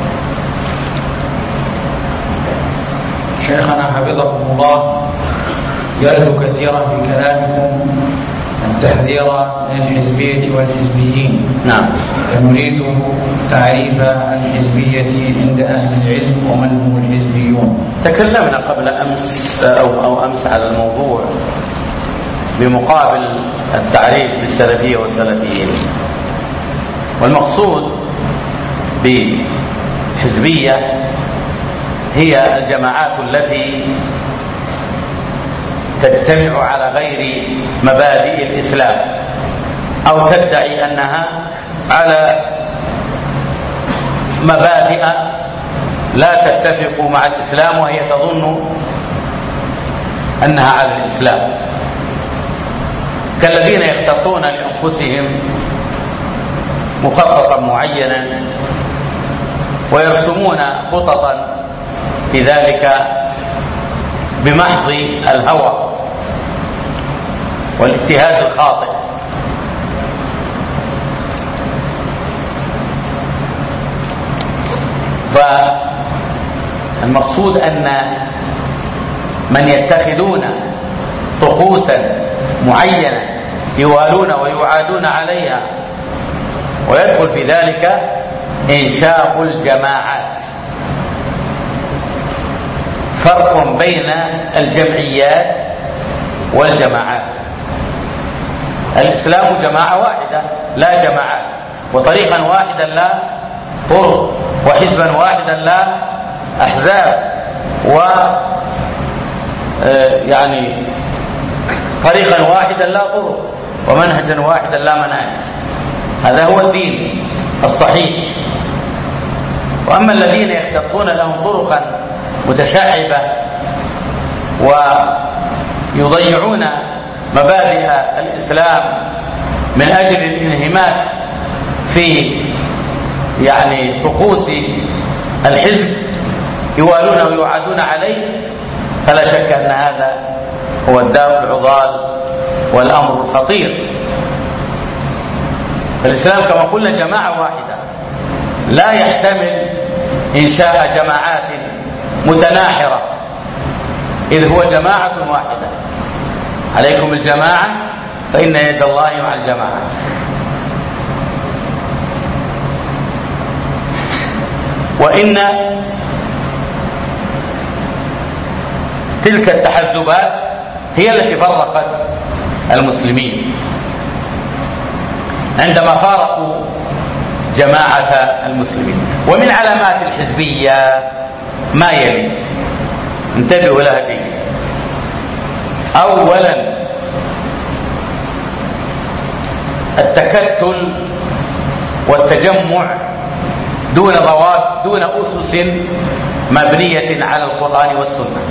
شيخنا حفظكم الله، يرد كثيرا في كلامكم التحذير من الحزبية والحزبيين.
نعم.
فنريد تعريف الحزبية عند أهل العلم ومن هم الحزبيون.
تكلمنا قبل أمس أو, أو أمس على الموضوع بمقابل التعريف بالسلفية والسلفيين. والمقصود بحزبية هي الجماعات التي تجتمع على غير مبادئ الإسلام أو تدعي أنها على مبادئ لا تتفق مع الإسلام وهي تظن أنها على الإسلام، كالذين يختطون لأنفسهم مخططا معينا ويرسمون خططا في ذلك بمحض الهوى والاجتهاد الخاطئ. فالمقصود أن من يتخذون طقوسا معينة يوالون ويعادون عليها ويدخل في ذلك إنشاء الجماعات. فرق بين الجمعيات والجماعات. الإسلام جماعة واحدة لا جماعات، وطريقا واحدا لا طرق، وحزبا واحدا لا أحزاب، و يعني طريقا واحدا لا طرق، ومنهجا واحدا لا مناهج. هذا هو الدين الصحيح. وأما الذين يختطون لهم طرقا متشعبة ويضيعون مبادئ الإسلام من أجل الانهماك في يعني طقوس الحزب يوالون ويعادون عليه، فلا شك أن هذا هو الداء العضال والأمر الخطير. الإسلام كما قلنا جماعة واحدة، لا يحتمل إنشاء جماعات متناحرة، إذ هو جماعة واحدة. عليكم الجماعة فإن يد الله مع الجماعة. وإن تلك التحزبات هي التي فرقت المسلمين عندما فارقوا جماعة المسلمين. ومن علامات الحزبية ما يلي، انتبهوا لها جيدا. أولا التكتل والتجمع دون ضوابط، دون أسس مبنية على القرآن والسنة.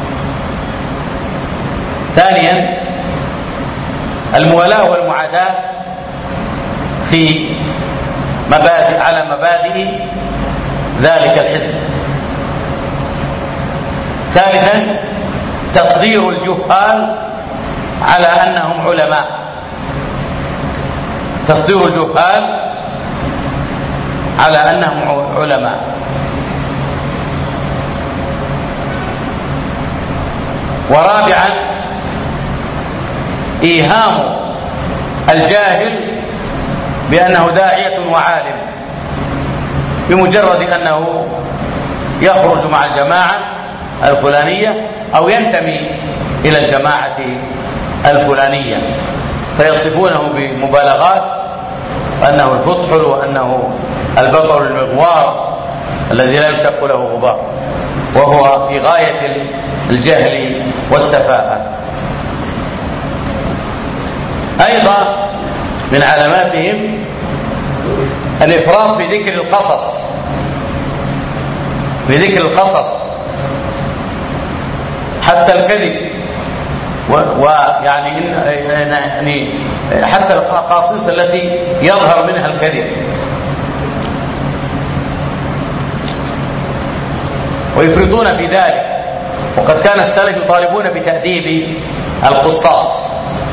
ثانيا الموالاة والمعاداة في مبادئ على مبادئ ذلك الحزب. ثالثا تصدير الجهال على أنهم علماء، تصدير الجهال على أنهم علماء. ورابعا إيهام الجاهل بأنه داعية وعالم بمجرد أنه يخرج مع الجماعة الفلانية أو ينتمي إلى الجماعة الفلانية، فيصفونه بمبالغات وأنه الفطحل وأنه البطل المغوار الذي لا يشق له غبار، وهو في غاية الجهل والسفاهة. أيضا من علاماتهم الإفراط في ذكر القصص بذكر القصص حتى الكذب، ويعني يعني حتى الأقاصيص التي يظهر منها الكذب. ويفرطون في ذلك، وقد كان السلف يطالبون بتأديب القصاص.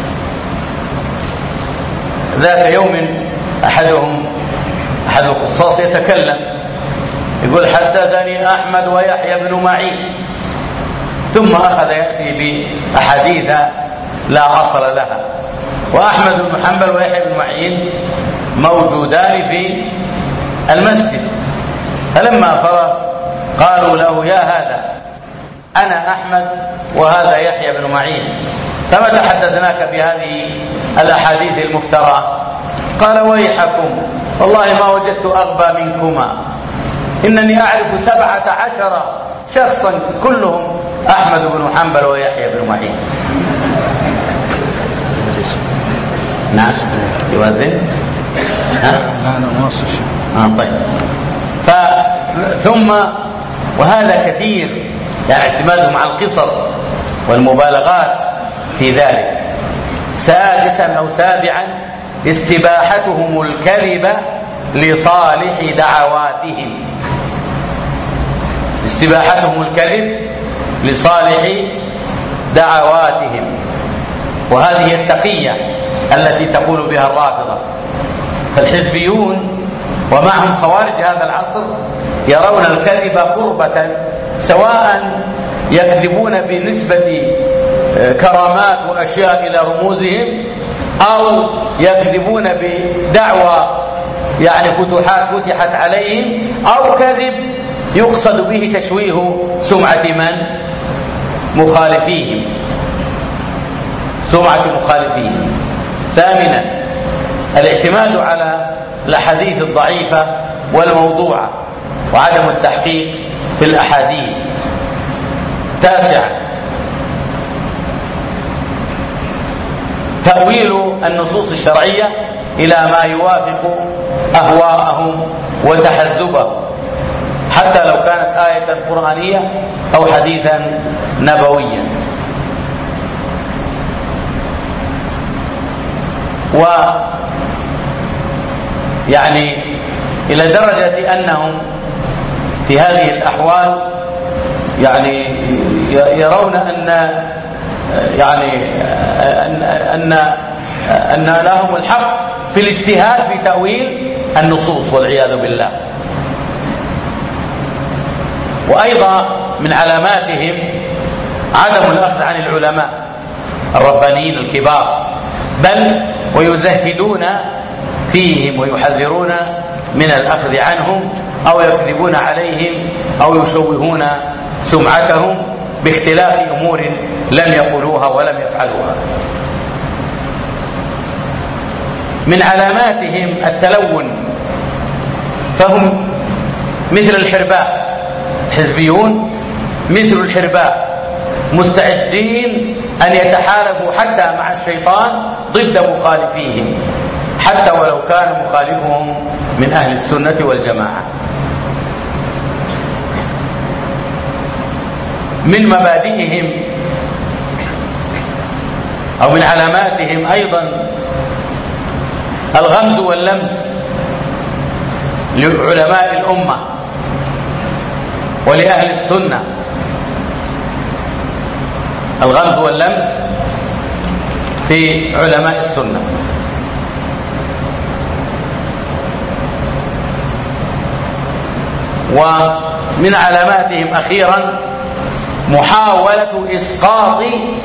ذات يوم أحدهم أحد القصاص يتكلم يقول: حدثني أحمد ويحيى بن معين، ثم أخذ يأتي بأحاديث لا أصل لها. وأحمد بن حنبل ويحيى بن معين موجودان في المسجد، فلما فرغ قالوا له: يا هذا أنا أحمد وهذا يحيى بن معين، فمتى حدثناك بهذه الأحاديث المفترى؟ قال: ويحكم، والله ما وجدت أغبى منكما، إنني أعرف سبعة عشر شخصا كلهم أحمد بن حنبل ويحيى بن معين. نعم يؤذن؟ ها؟ لا لا ما أصل شيء. آه طيب. ف ثم وهذا كثير، يعني اعتمادهم على القصص والمبالغات في ذلك. سادسا أو سابعا استباحتهم الكذب لصالح دعواتهم، استباحتهم الكذب لصالح دعواتهم. وهذه التقية التي تقول بها الرافضة. فالحزبيون ومعهم خوارج هذا العصر يرون الكذب قربة، سواء يكذبون بنسبة كرامات وأشياء إلى رموزهم، أو يكذبون بدعوى يعني فتوحات فتحت عليهم، أو كذب يقصد به تشويه سمعة من؟ مخالفيهم، سمعة مخالفيهم. ثامنا الاعتماد على الأحاديث الضعيفة والموضوعة وعدم التحقيق في الأحاديث. تاسعا تأويل النصوص الشرعية إلى ما يوافق أهواءهم وتحزبهم، حتى لو كانت آية قرآنية أو حديثا نبويا. و يعني إلى درجة أنهم في هذه الأحوال يعني يرون أن يعني أن أن أن لهم الحق في الاجتهاد في تأويل النصوص والعياذ بالله. وأيضا من علاماتهم عدم الأخذ عن العلماء الربانيين الكبار، بل ويزهدون فيهم ويحذرون من الأخذ عنهم، أو يكذبون عليهم أو يشوهون سمعتهم باختلاف أمور لم يقولوها ولم يفعلوها. من علاماتهم التلون، فهم مثل الحرباء، حزبيون مثل الحرباء، مستعدين أن يتحالفوا حتى مع الشيطان ضد مخالفيهم، حتى ولو كان مخالفهم من أهل السنة والجماعة. من مبادئهم أو من علاماتهم أيضا الغمز واللمس لعلماء الأمة ولأهل السنة. الغمز واللمس في علماء السنة. ومن علاماتهم أخيرا محاولة إسقاط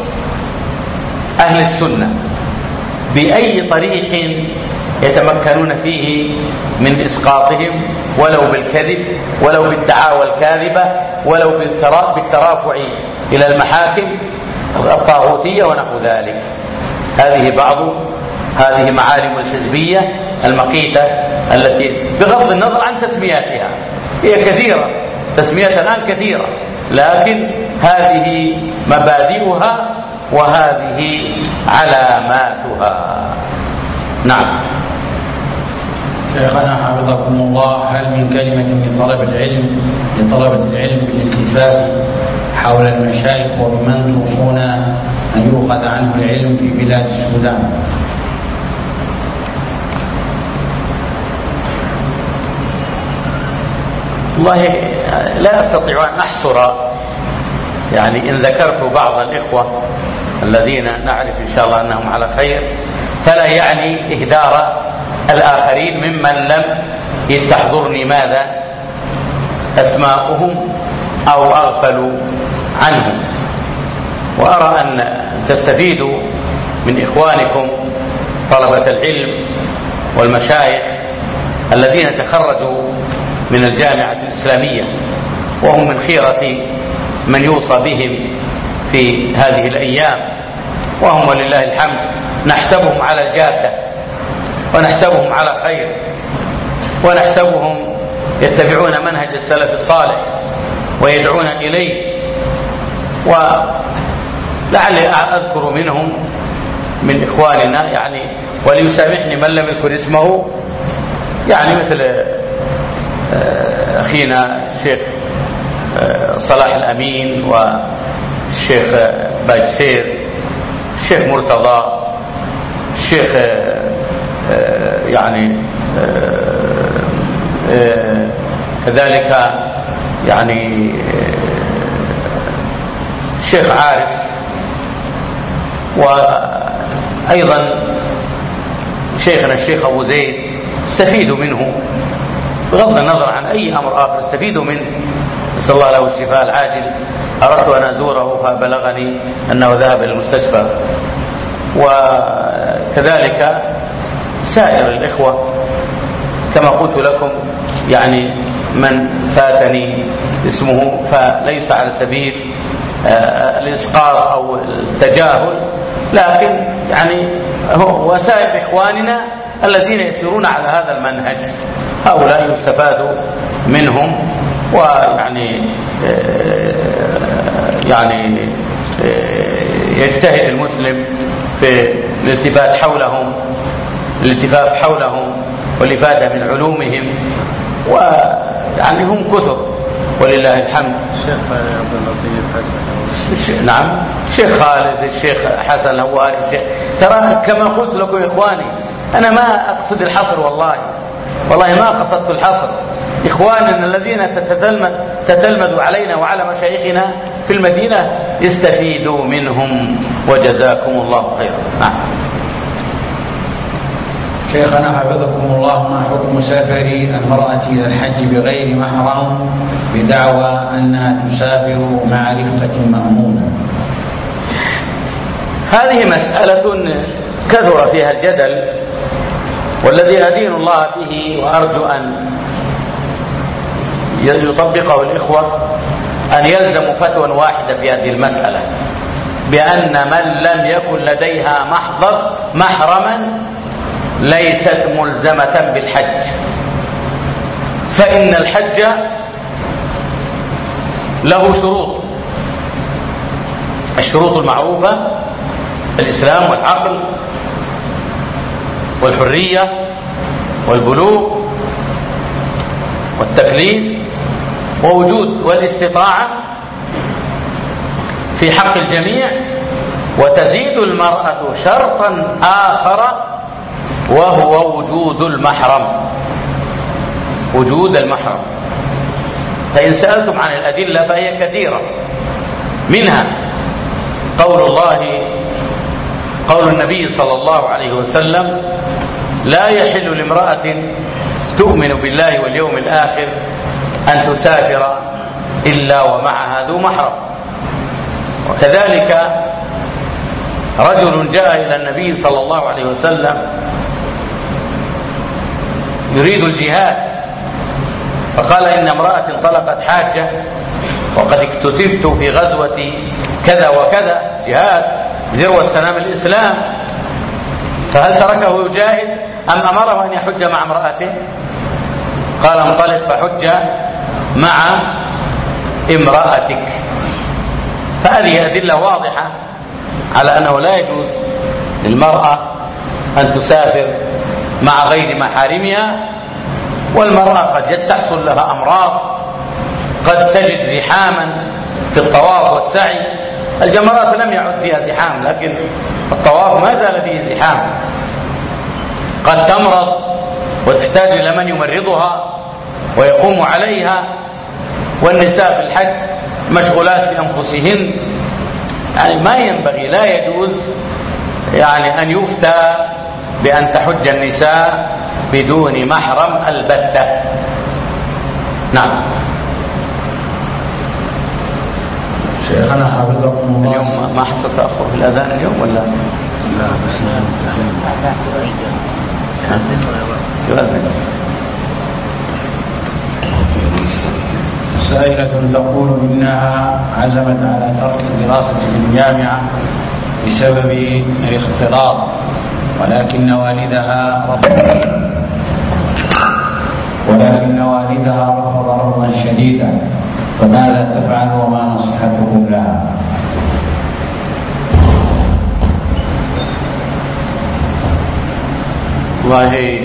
أهل السنة بأي طريق يتمكنون فيه من إسقاطهم، ولو بالكذب، ولو بالدعاوى الكاذبة، ولو بالترافع إلى المحاكم الطاغوتية ونحو ذلك. هذه بعض هذه معالم الحزبية المقيتة التي بغض النظر عن تسمياتها هي كثيرة، تسميات الآن كثيرة، لكن هذه مبادئها وهذه علاماتها. نعم.
شيخنا حفظكم الله، هل من كلمة لطلب العلم لطلبة العلم بالالتفاف حول المشايخ وبمن توصون أن يؤخذ عنه العلم في بلاد السودان؟
والله لا أستطيع أن أحصر، يعني إن ذكرت بعض الإخوة الذين نعرف إن شاء الله أنهم على خير فلا يعني إهدار الآخرين ممن لم تحضرني ماذا أسماؤهم أو أغفلوا عنهم. وأرى أن تستفيدوا من إخوانكم طلبة العلم والمشايخ الذين تخرجوا من الجامعة الإسلامية، وهم من خيرة من يوصى بهم في هذه الأيام، وهم ولله الحمد نحسبهم على الجادة ونحسبهم على خير ونحسبهم يتبعون منهج السلف الصالح ويدعون إليه. ولعلي أذكر منهم من إخواننا يعني، وليسامحني من لم يذكر اسمه، يعني مثل أخينا الشيخ صلاح الأمين والشيخ باجسير، الشيخ مرتضى، الشيخ يعني كذلك يعني الشيخ عارف، وأيضا شيخنا الشيخ أبو زيد استفيدوا منه بغض النظر عن أي أمر آخر، استفيدوا منه، نسأل الله له الشفاء العاجل. أردت أن أزوره فبلغني أنه ذهب إلى المستشفى. وكذلك سائر الإخوة كما قلت لكم، يعني من فاتني اسمه فليس على سبيل الإسقاط أو التجاهل، لكن يعني هو وسائر إخواننا الذين يسيرون على هذا المنهج، هؤلاء يستفاد منهم، ويعني يعني يجتهد المسلم في الالتفات حولهم الالتفاف حولهم والإفادة من علومهم، ويعني هم كثر ولله الحمد.
الشيخ عبد اللطيف حسن،
نعم، الشيخ خالد، الشيخ حسن الهواري، الشيخ، ترى كما قلت لكم إخواني أنا ما أقصد الحصر، والله والله ما قصدت الحصر. إخواننا الذين تتلمذوا علينا وعلى مشايخنا في المدينة يستفيدوا منهم، وجزاكم الله خيرا. نعم.
شيخنا حفظكم الله، ما حكم سفر المرأة إلى الحج بغير محرم بدعوى أنها تسافر مع رفقة مأمونة؟
هذه مسألة كثر فيها الجدل، والذي أدين الله به وأرجو أن يطبقه الإخوة أن يلزموا فتوى واحدة في هذه المسألة، بأن من لم يكن لديها محضر محرما ليست ملزمة بالحج، فإن الحج له شروط، الشروط المعروفة: الإسلام والعقل والحرية والبلوغ والتكليف ووجود والاستطاعة في حق الجميع. وتزيد المرأة شرطا آخر وهو وجود المحرم، وجود المحرم. فإن سألتم عن الأدلة فهي كثيرة، منها قول الله قول النبي صلى الله عليه وسلم: لا يحل لامرأة تؤمن بالله واليوم الآخر أن تسافر إلا ومعها ذو محرم. وكذلك رجل جاء إلى النبي صلى الله عليه وسلم يريد الجهاد، فقال: إن امرأة انطلقت حاجة وقد اكتتبت في غزوة كذا وكذا، جهاد ذروة سنام الإسلام، فهل تركه يجاهد أم أمره أن يحج مع امرأته؟ قال: انطلق فحج مع امرأتك. فهذه أدلة واضحة على أنه لا يجوز للمرأة أن تسافر مع غير محارمها والمرأة قد تحصل لها أمراض، قد تجد زحاما في الطواف والسعي. الجمرات لم يعد فيها زحام، لكن الطواف ما زال فيه زحام. قد تمرض وتحتاج إلى من يمرضها ويقوم عليها، والنساء في الحج مشغولات بأنفسهن. يعني ما ينبغي، لا يجوز يعني أن يفتى بأن تحج النساء بدون محرم البتة. نعم.
شيخنا حفظكم الله،
اليوم ما حصل تأخر في الأذان اليوم ولا
لا؟ بس
يؤذن.
سائلة تقول إنها عزمت على ترك الدراسة في الجامعة بسبب الاختلاط، ولكن والدها رفض ولكن والدها رفض رفضا شديدا، فماذا تفعل وما نصيحتكم لها؟
والله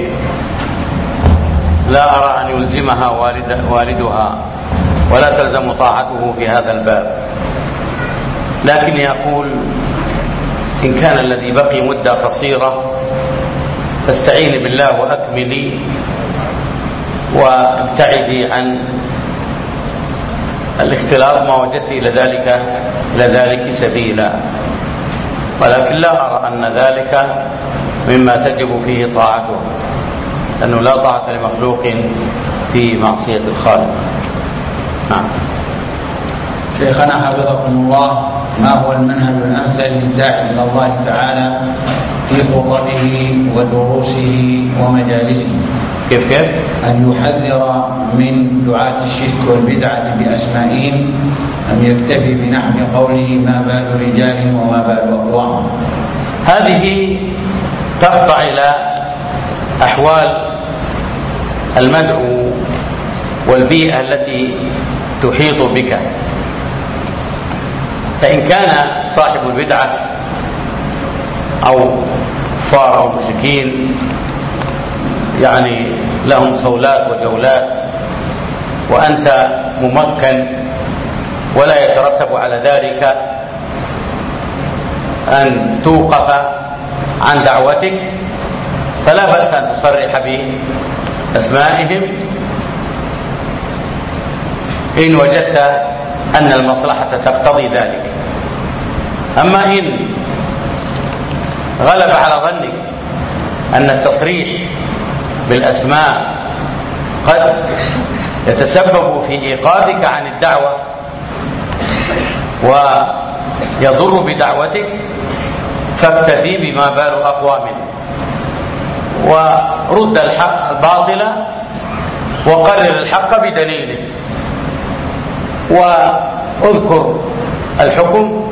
لا أرى أن يلزمها والد والدها ولا تلزم طاعته في هذا الباب، لكن يقول إن كان الذي بقي مدة قصيرة فاستعيني بالله وأكملي وابتعدي عن الاختلاط ما وجدت إلى ذلك إلى ذلك سبيلا، ولكن لا أرى أن ذلك مما تجب فيه طاعته، لأنه لا طاعة لمخلوق في معصية الخالق. نعم.
شيخنا حفظكم الله، ما هو المنهج الأمثل للداعي إلى الله تعالى في خطبه ودروسه ومجالسه؟
كيف كيف؟
أن يحذر من دعاة الشرك والبدعة بأسمائهم، أم يكتفي بنحو قوله ما بال رجال وما بال أقوام؟
هذه تخضع إلى أحوال المدعو والبيئة التي تحيط بك. فإن كان صاحب البدعة أو كفار أو مشركين يعني لهم صولات وجولات، وأنت ممكن ولا يترتب على ذلك أن توقف عن دعوتك، فلا بأس أن تصرح بأسمائهم إن وجدت أن المصلحة تقتضي ذلك. أما إن غلب على ظنك أن التصريح بالأسماء قد يتسبب في إيقافك عن الدعوة ويضر بدعوتك، فاكتفي بما بال أقوام، ورد الحق الباطل وقرر الحق بدليله، واذكر الحكم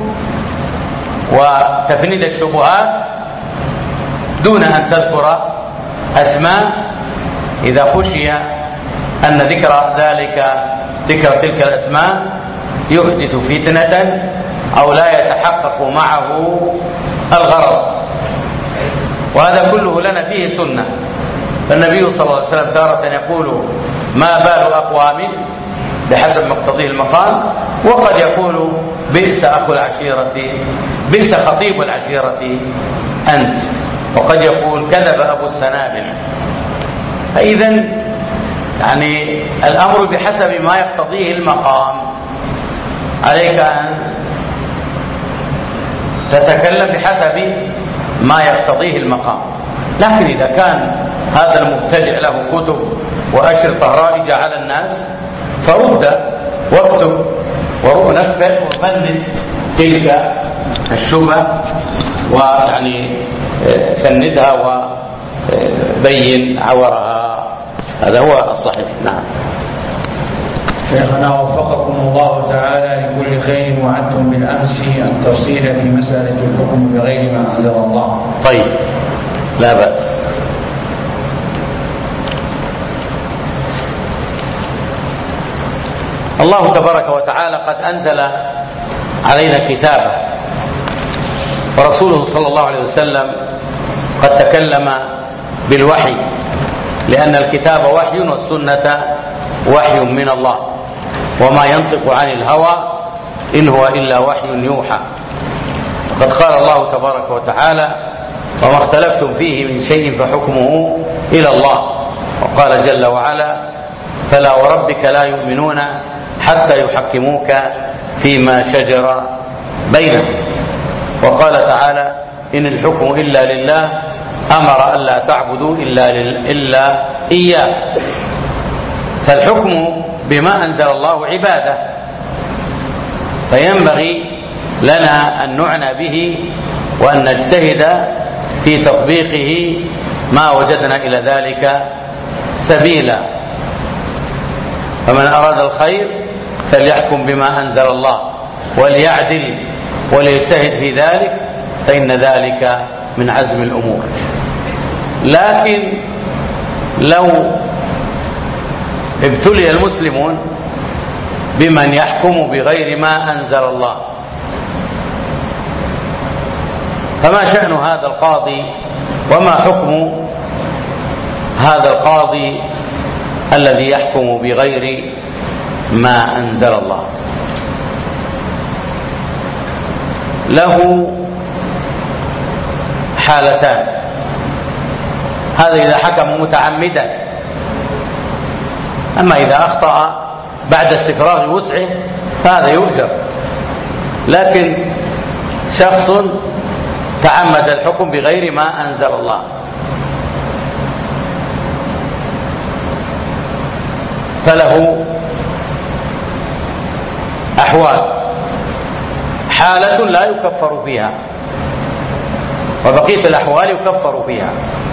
وتفنيد الشبهات دون أن تذكر أسماء إذا خشي أن ذكر ذلك ذكر تلك الأسماء يحدث فتنة أو لا يتحقق معه الغرض. وهذا كله لنا فيه سنة، فالنبي صلى الله عليه وسلم تارة يقول ما بال أقوام بحسب مقتضيه المقام، وقد يقول بئس أخو العشيرة بئس خطيب العشيرة أنت، وقد يقول كذب أبو السنابل. فإذا يعني الأمر بحسب ما يقتضيه المقام، عليك أن تتكلم بحسب ما يقتضيه المقام. لكن إذا كان هذا المبتدع له كتب وأشرطة رائجة على الناس فرد واكتب ونفر وفند تلك الشبه ويعني فندها وبين عورها، هذا هو الصحيح. نعم.
شيخنا وفقكم الله تعالى لكل خير، وعدتم بالأمس التفصيل في مسألة الحكم بغير ما أنزل الله.
طيب لا بأس. الله تبارك وتعالى قد أنزل علينا كتابه، ورسوله صلى الله عليه وسلم قد تكلم بالوحي لأن الكتاب وحي والسنة وحي من الله، وما ينطق عن الهوى إن هو إلا وحي يوحى. وقد قال الله تبارك وتعالى: وما اختلفتم فيه من شيء فحكمه إلى الله. وقال جل وعلا: فلا وربك لا يؤمنون حتى يحكموك فيما شجر بينهم. وقال تعالى: إن الحكم إلا لله أمر ألا تعبدوا إلا, إلا إياه. فالحكم بما أنزل الله عبادة، فينبغي لنا أن نعنى به وأن نجتهد في تطبيقه ما وجدنا إلى ذلك سبيلا. فمن أراد الخير فليحكم بما أنزل الله وليعدل وليجتهد في ذلك، فإن ذلك من عزم الأمور. لكن لو ابتلي المسلمون بمن يحكم بغير ما أنزل الله، فما شأن هذا القاضي وما حكم هذا القاضي الذي يحكم بغير ما أنزل الله؟ له حالتان: هذا إذا حكم متعمدا، أما إذا أخطأ بعد استفراغ وسعه فهذا يؤجر. لكن شخص تعمد الحكم بغير ما أنزل الله، فله أحوال: حالة لا يكفر فيها، وبقية الأحوال يكفر فيها.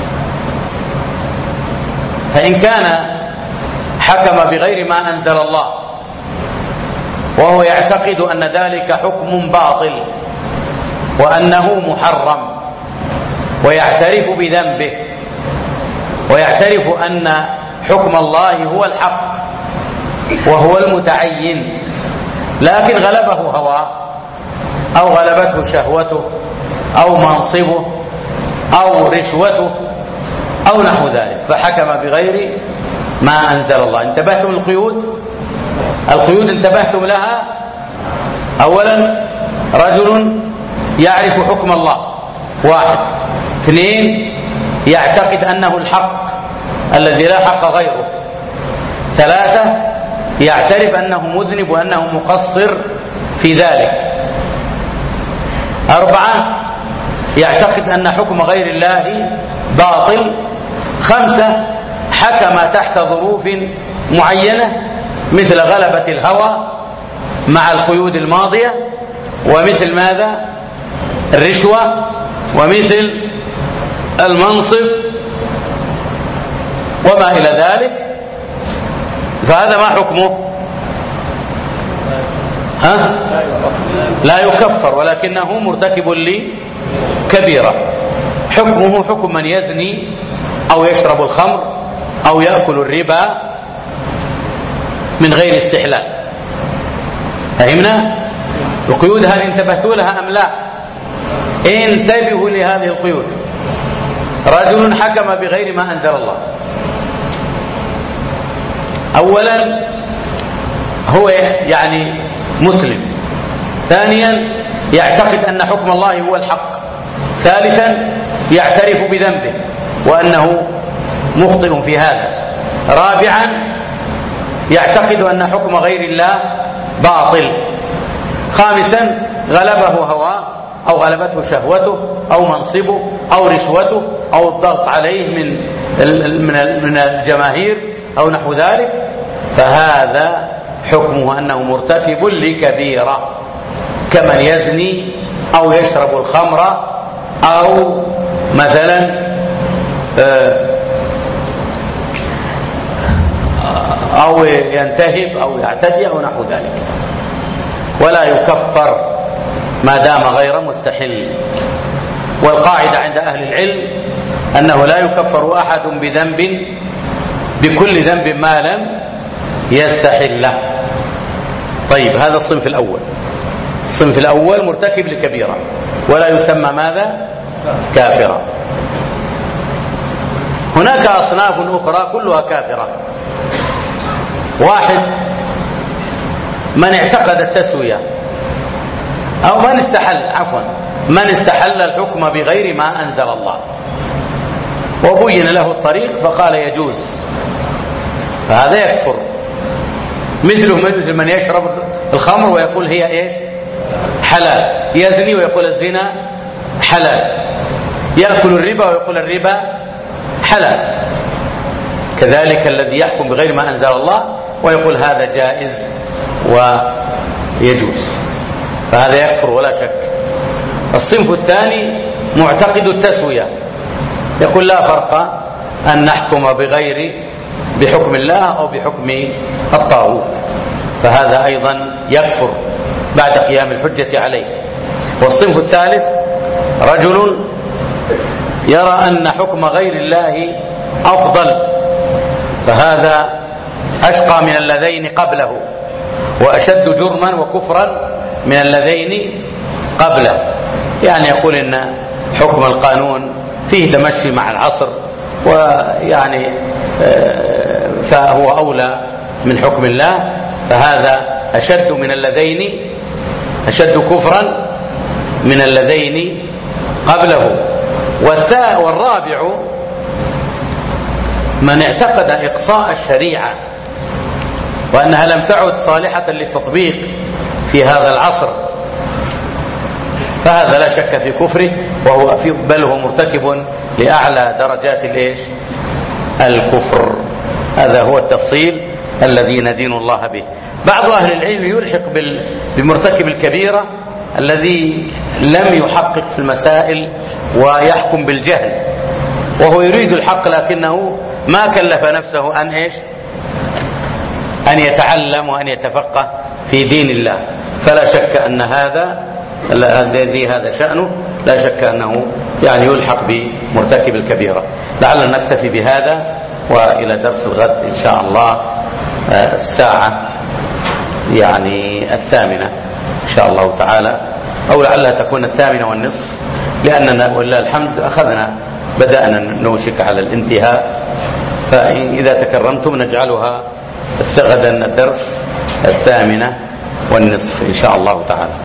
فإن كان حكم بغير ما أنزل الله وهو يعتقد أن ذلك حكم باطل وأنه محرم، ويعترف بذنبه ويعترف أن حكم الله هو الحق وهو المتعين، لكن غلبه هواه أو غلبته شهوته أو منصبه أو رشوته أو نحو ذلك، فحكم بغير ما أنزل الله. انتبهتم القيود؟ القيود انتبهتم لها؟ أولا، رجل يعرف حكم الله، واحد. اثنين، يعتقد أنه الحق الذي لا حق غيره. ثلاثة، يعترف أنه مذنب وأنه مقصر في ذلك. أربعة، يعتقد أن حكم غير الله باطل. خمسة، حكم تحت ظروف معينة مثل غلبة الهوى مع القيود الماضية، ومثل ماذا؟ الرشوة، ومثل المنصب وما إلى ذلك. فهذا ما حكمه؟ ها؟ لا يكفر، ولكنه مرتكب لكبيرة. حكمه حكم من يزني أو يشرب الخمر أو يأكل الربا من غير استحلال. فهمنا؟ القيود هل انتبهتوا لها أم لا؟ انتبهوا لهذه القيود. رجل حكم بغير ما أنزل الله، أولا هو يعني مسلم، ثانيا يعتقد أن حكم الله هو الحق، ثالثا يعترف بذنبه وأنه مخطئ في هذا، رابعا يعتقد أن حكم غير الله باطل، خامسا غلبه هواه أو غلبته شهوته أو منصبه أو رشوته أو الضغط عليه من من الجماهير أو نحو ذلك، فهذا حكمه أنه مرتكب لكبيرة، كمن يزني أو يشرب الخمر أو مثلا أو ينتهب أو يعتدي أو نحو ذلك، ولا يكفر ما دام غير مستحل. والقاعدة عند أهل العلم أنه لا يكفر أحد بذنب بكل ذنب ما لم يستحله. طيب، هذا الصنف الأول. الصنف الأول مرتكب لكبيرة ولا يسمى ماذا؟ كافرا. هناك أصناف أخرى كلها كافرة. واحد من اعتقد التسوية، أو من استحل عفوا من استحل الحكم بغير ما أنزل الله وبين له الطريق فقال يجوز، فهذا يكفر. مثله مثل من يشرب الخمر ويقول هي ايش؟ حلال، يزني ويقول الزنا حلال، يأكل الربا ويقول الربا حلال. كذلك الذي يحكم بغير ما أنزل الله ويقول هذا جائز ويجوز، فهذا يكفر ولا شك. الصنف الثاني معتقد التسوية، يقول لا فرق أن نحكم بغير بحكم الله أو بحكم الطاغوت، فهذا أيضا يكفر بعد قيام الحجة عليه. والصنف الثالث رجل يرى أن حكم غير الله أفضل، فهذا أشقى من اللذين قبله وأشد جرما وكفرا من اللذين قبله. يعني يقول إن حكم القانون فيه تمشي مع العصر، ويعني فهو أولى من حكم الله، فهذا أشد من اللذين أشد كفرا من اللذين قبله. والرابع من اعتقد إقصاء الشريعة وأنها لم تعد صالحة للتطبيق في هذا العصر، فهذا لا شك في كفره، وهو في بل هو مرتكب لأعلى درجات الإيش؟ الكفر. هذا هو التفصيل الذي ندين الله به. بعض أهل العلم يلحق بمرتكب الكبيرة الذي لم يحقق في المسائل ويحكم بالجهل، وهو يريد الحق لكنه ما كلف نفسه أن إيش؟ أن يتعلم وأن يتفقه في دين الله، فلا شك أن هذا الذي هذا شأنه لا شك أنه يعني يلحق بمرتكب الكبيرة. لعلنا نكتفي بهذا، وإلى درس الغد إن شاء الله الساعة يعني الثامنة إن شاء الله تعالى، أو لعلها تكون الثامنة والنصف، لأننا ولله الحمد أخذنا بدأنا نوشك على الانتهاء، فإذا تكرمتم نجعلها غدا الدرس الثامنة والنصف إن شاء الله تعالى.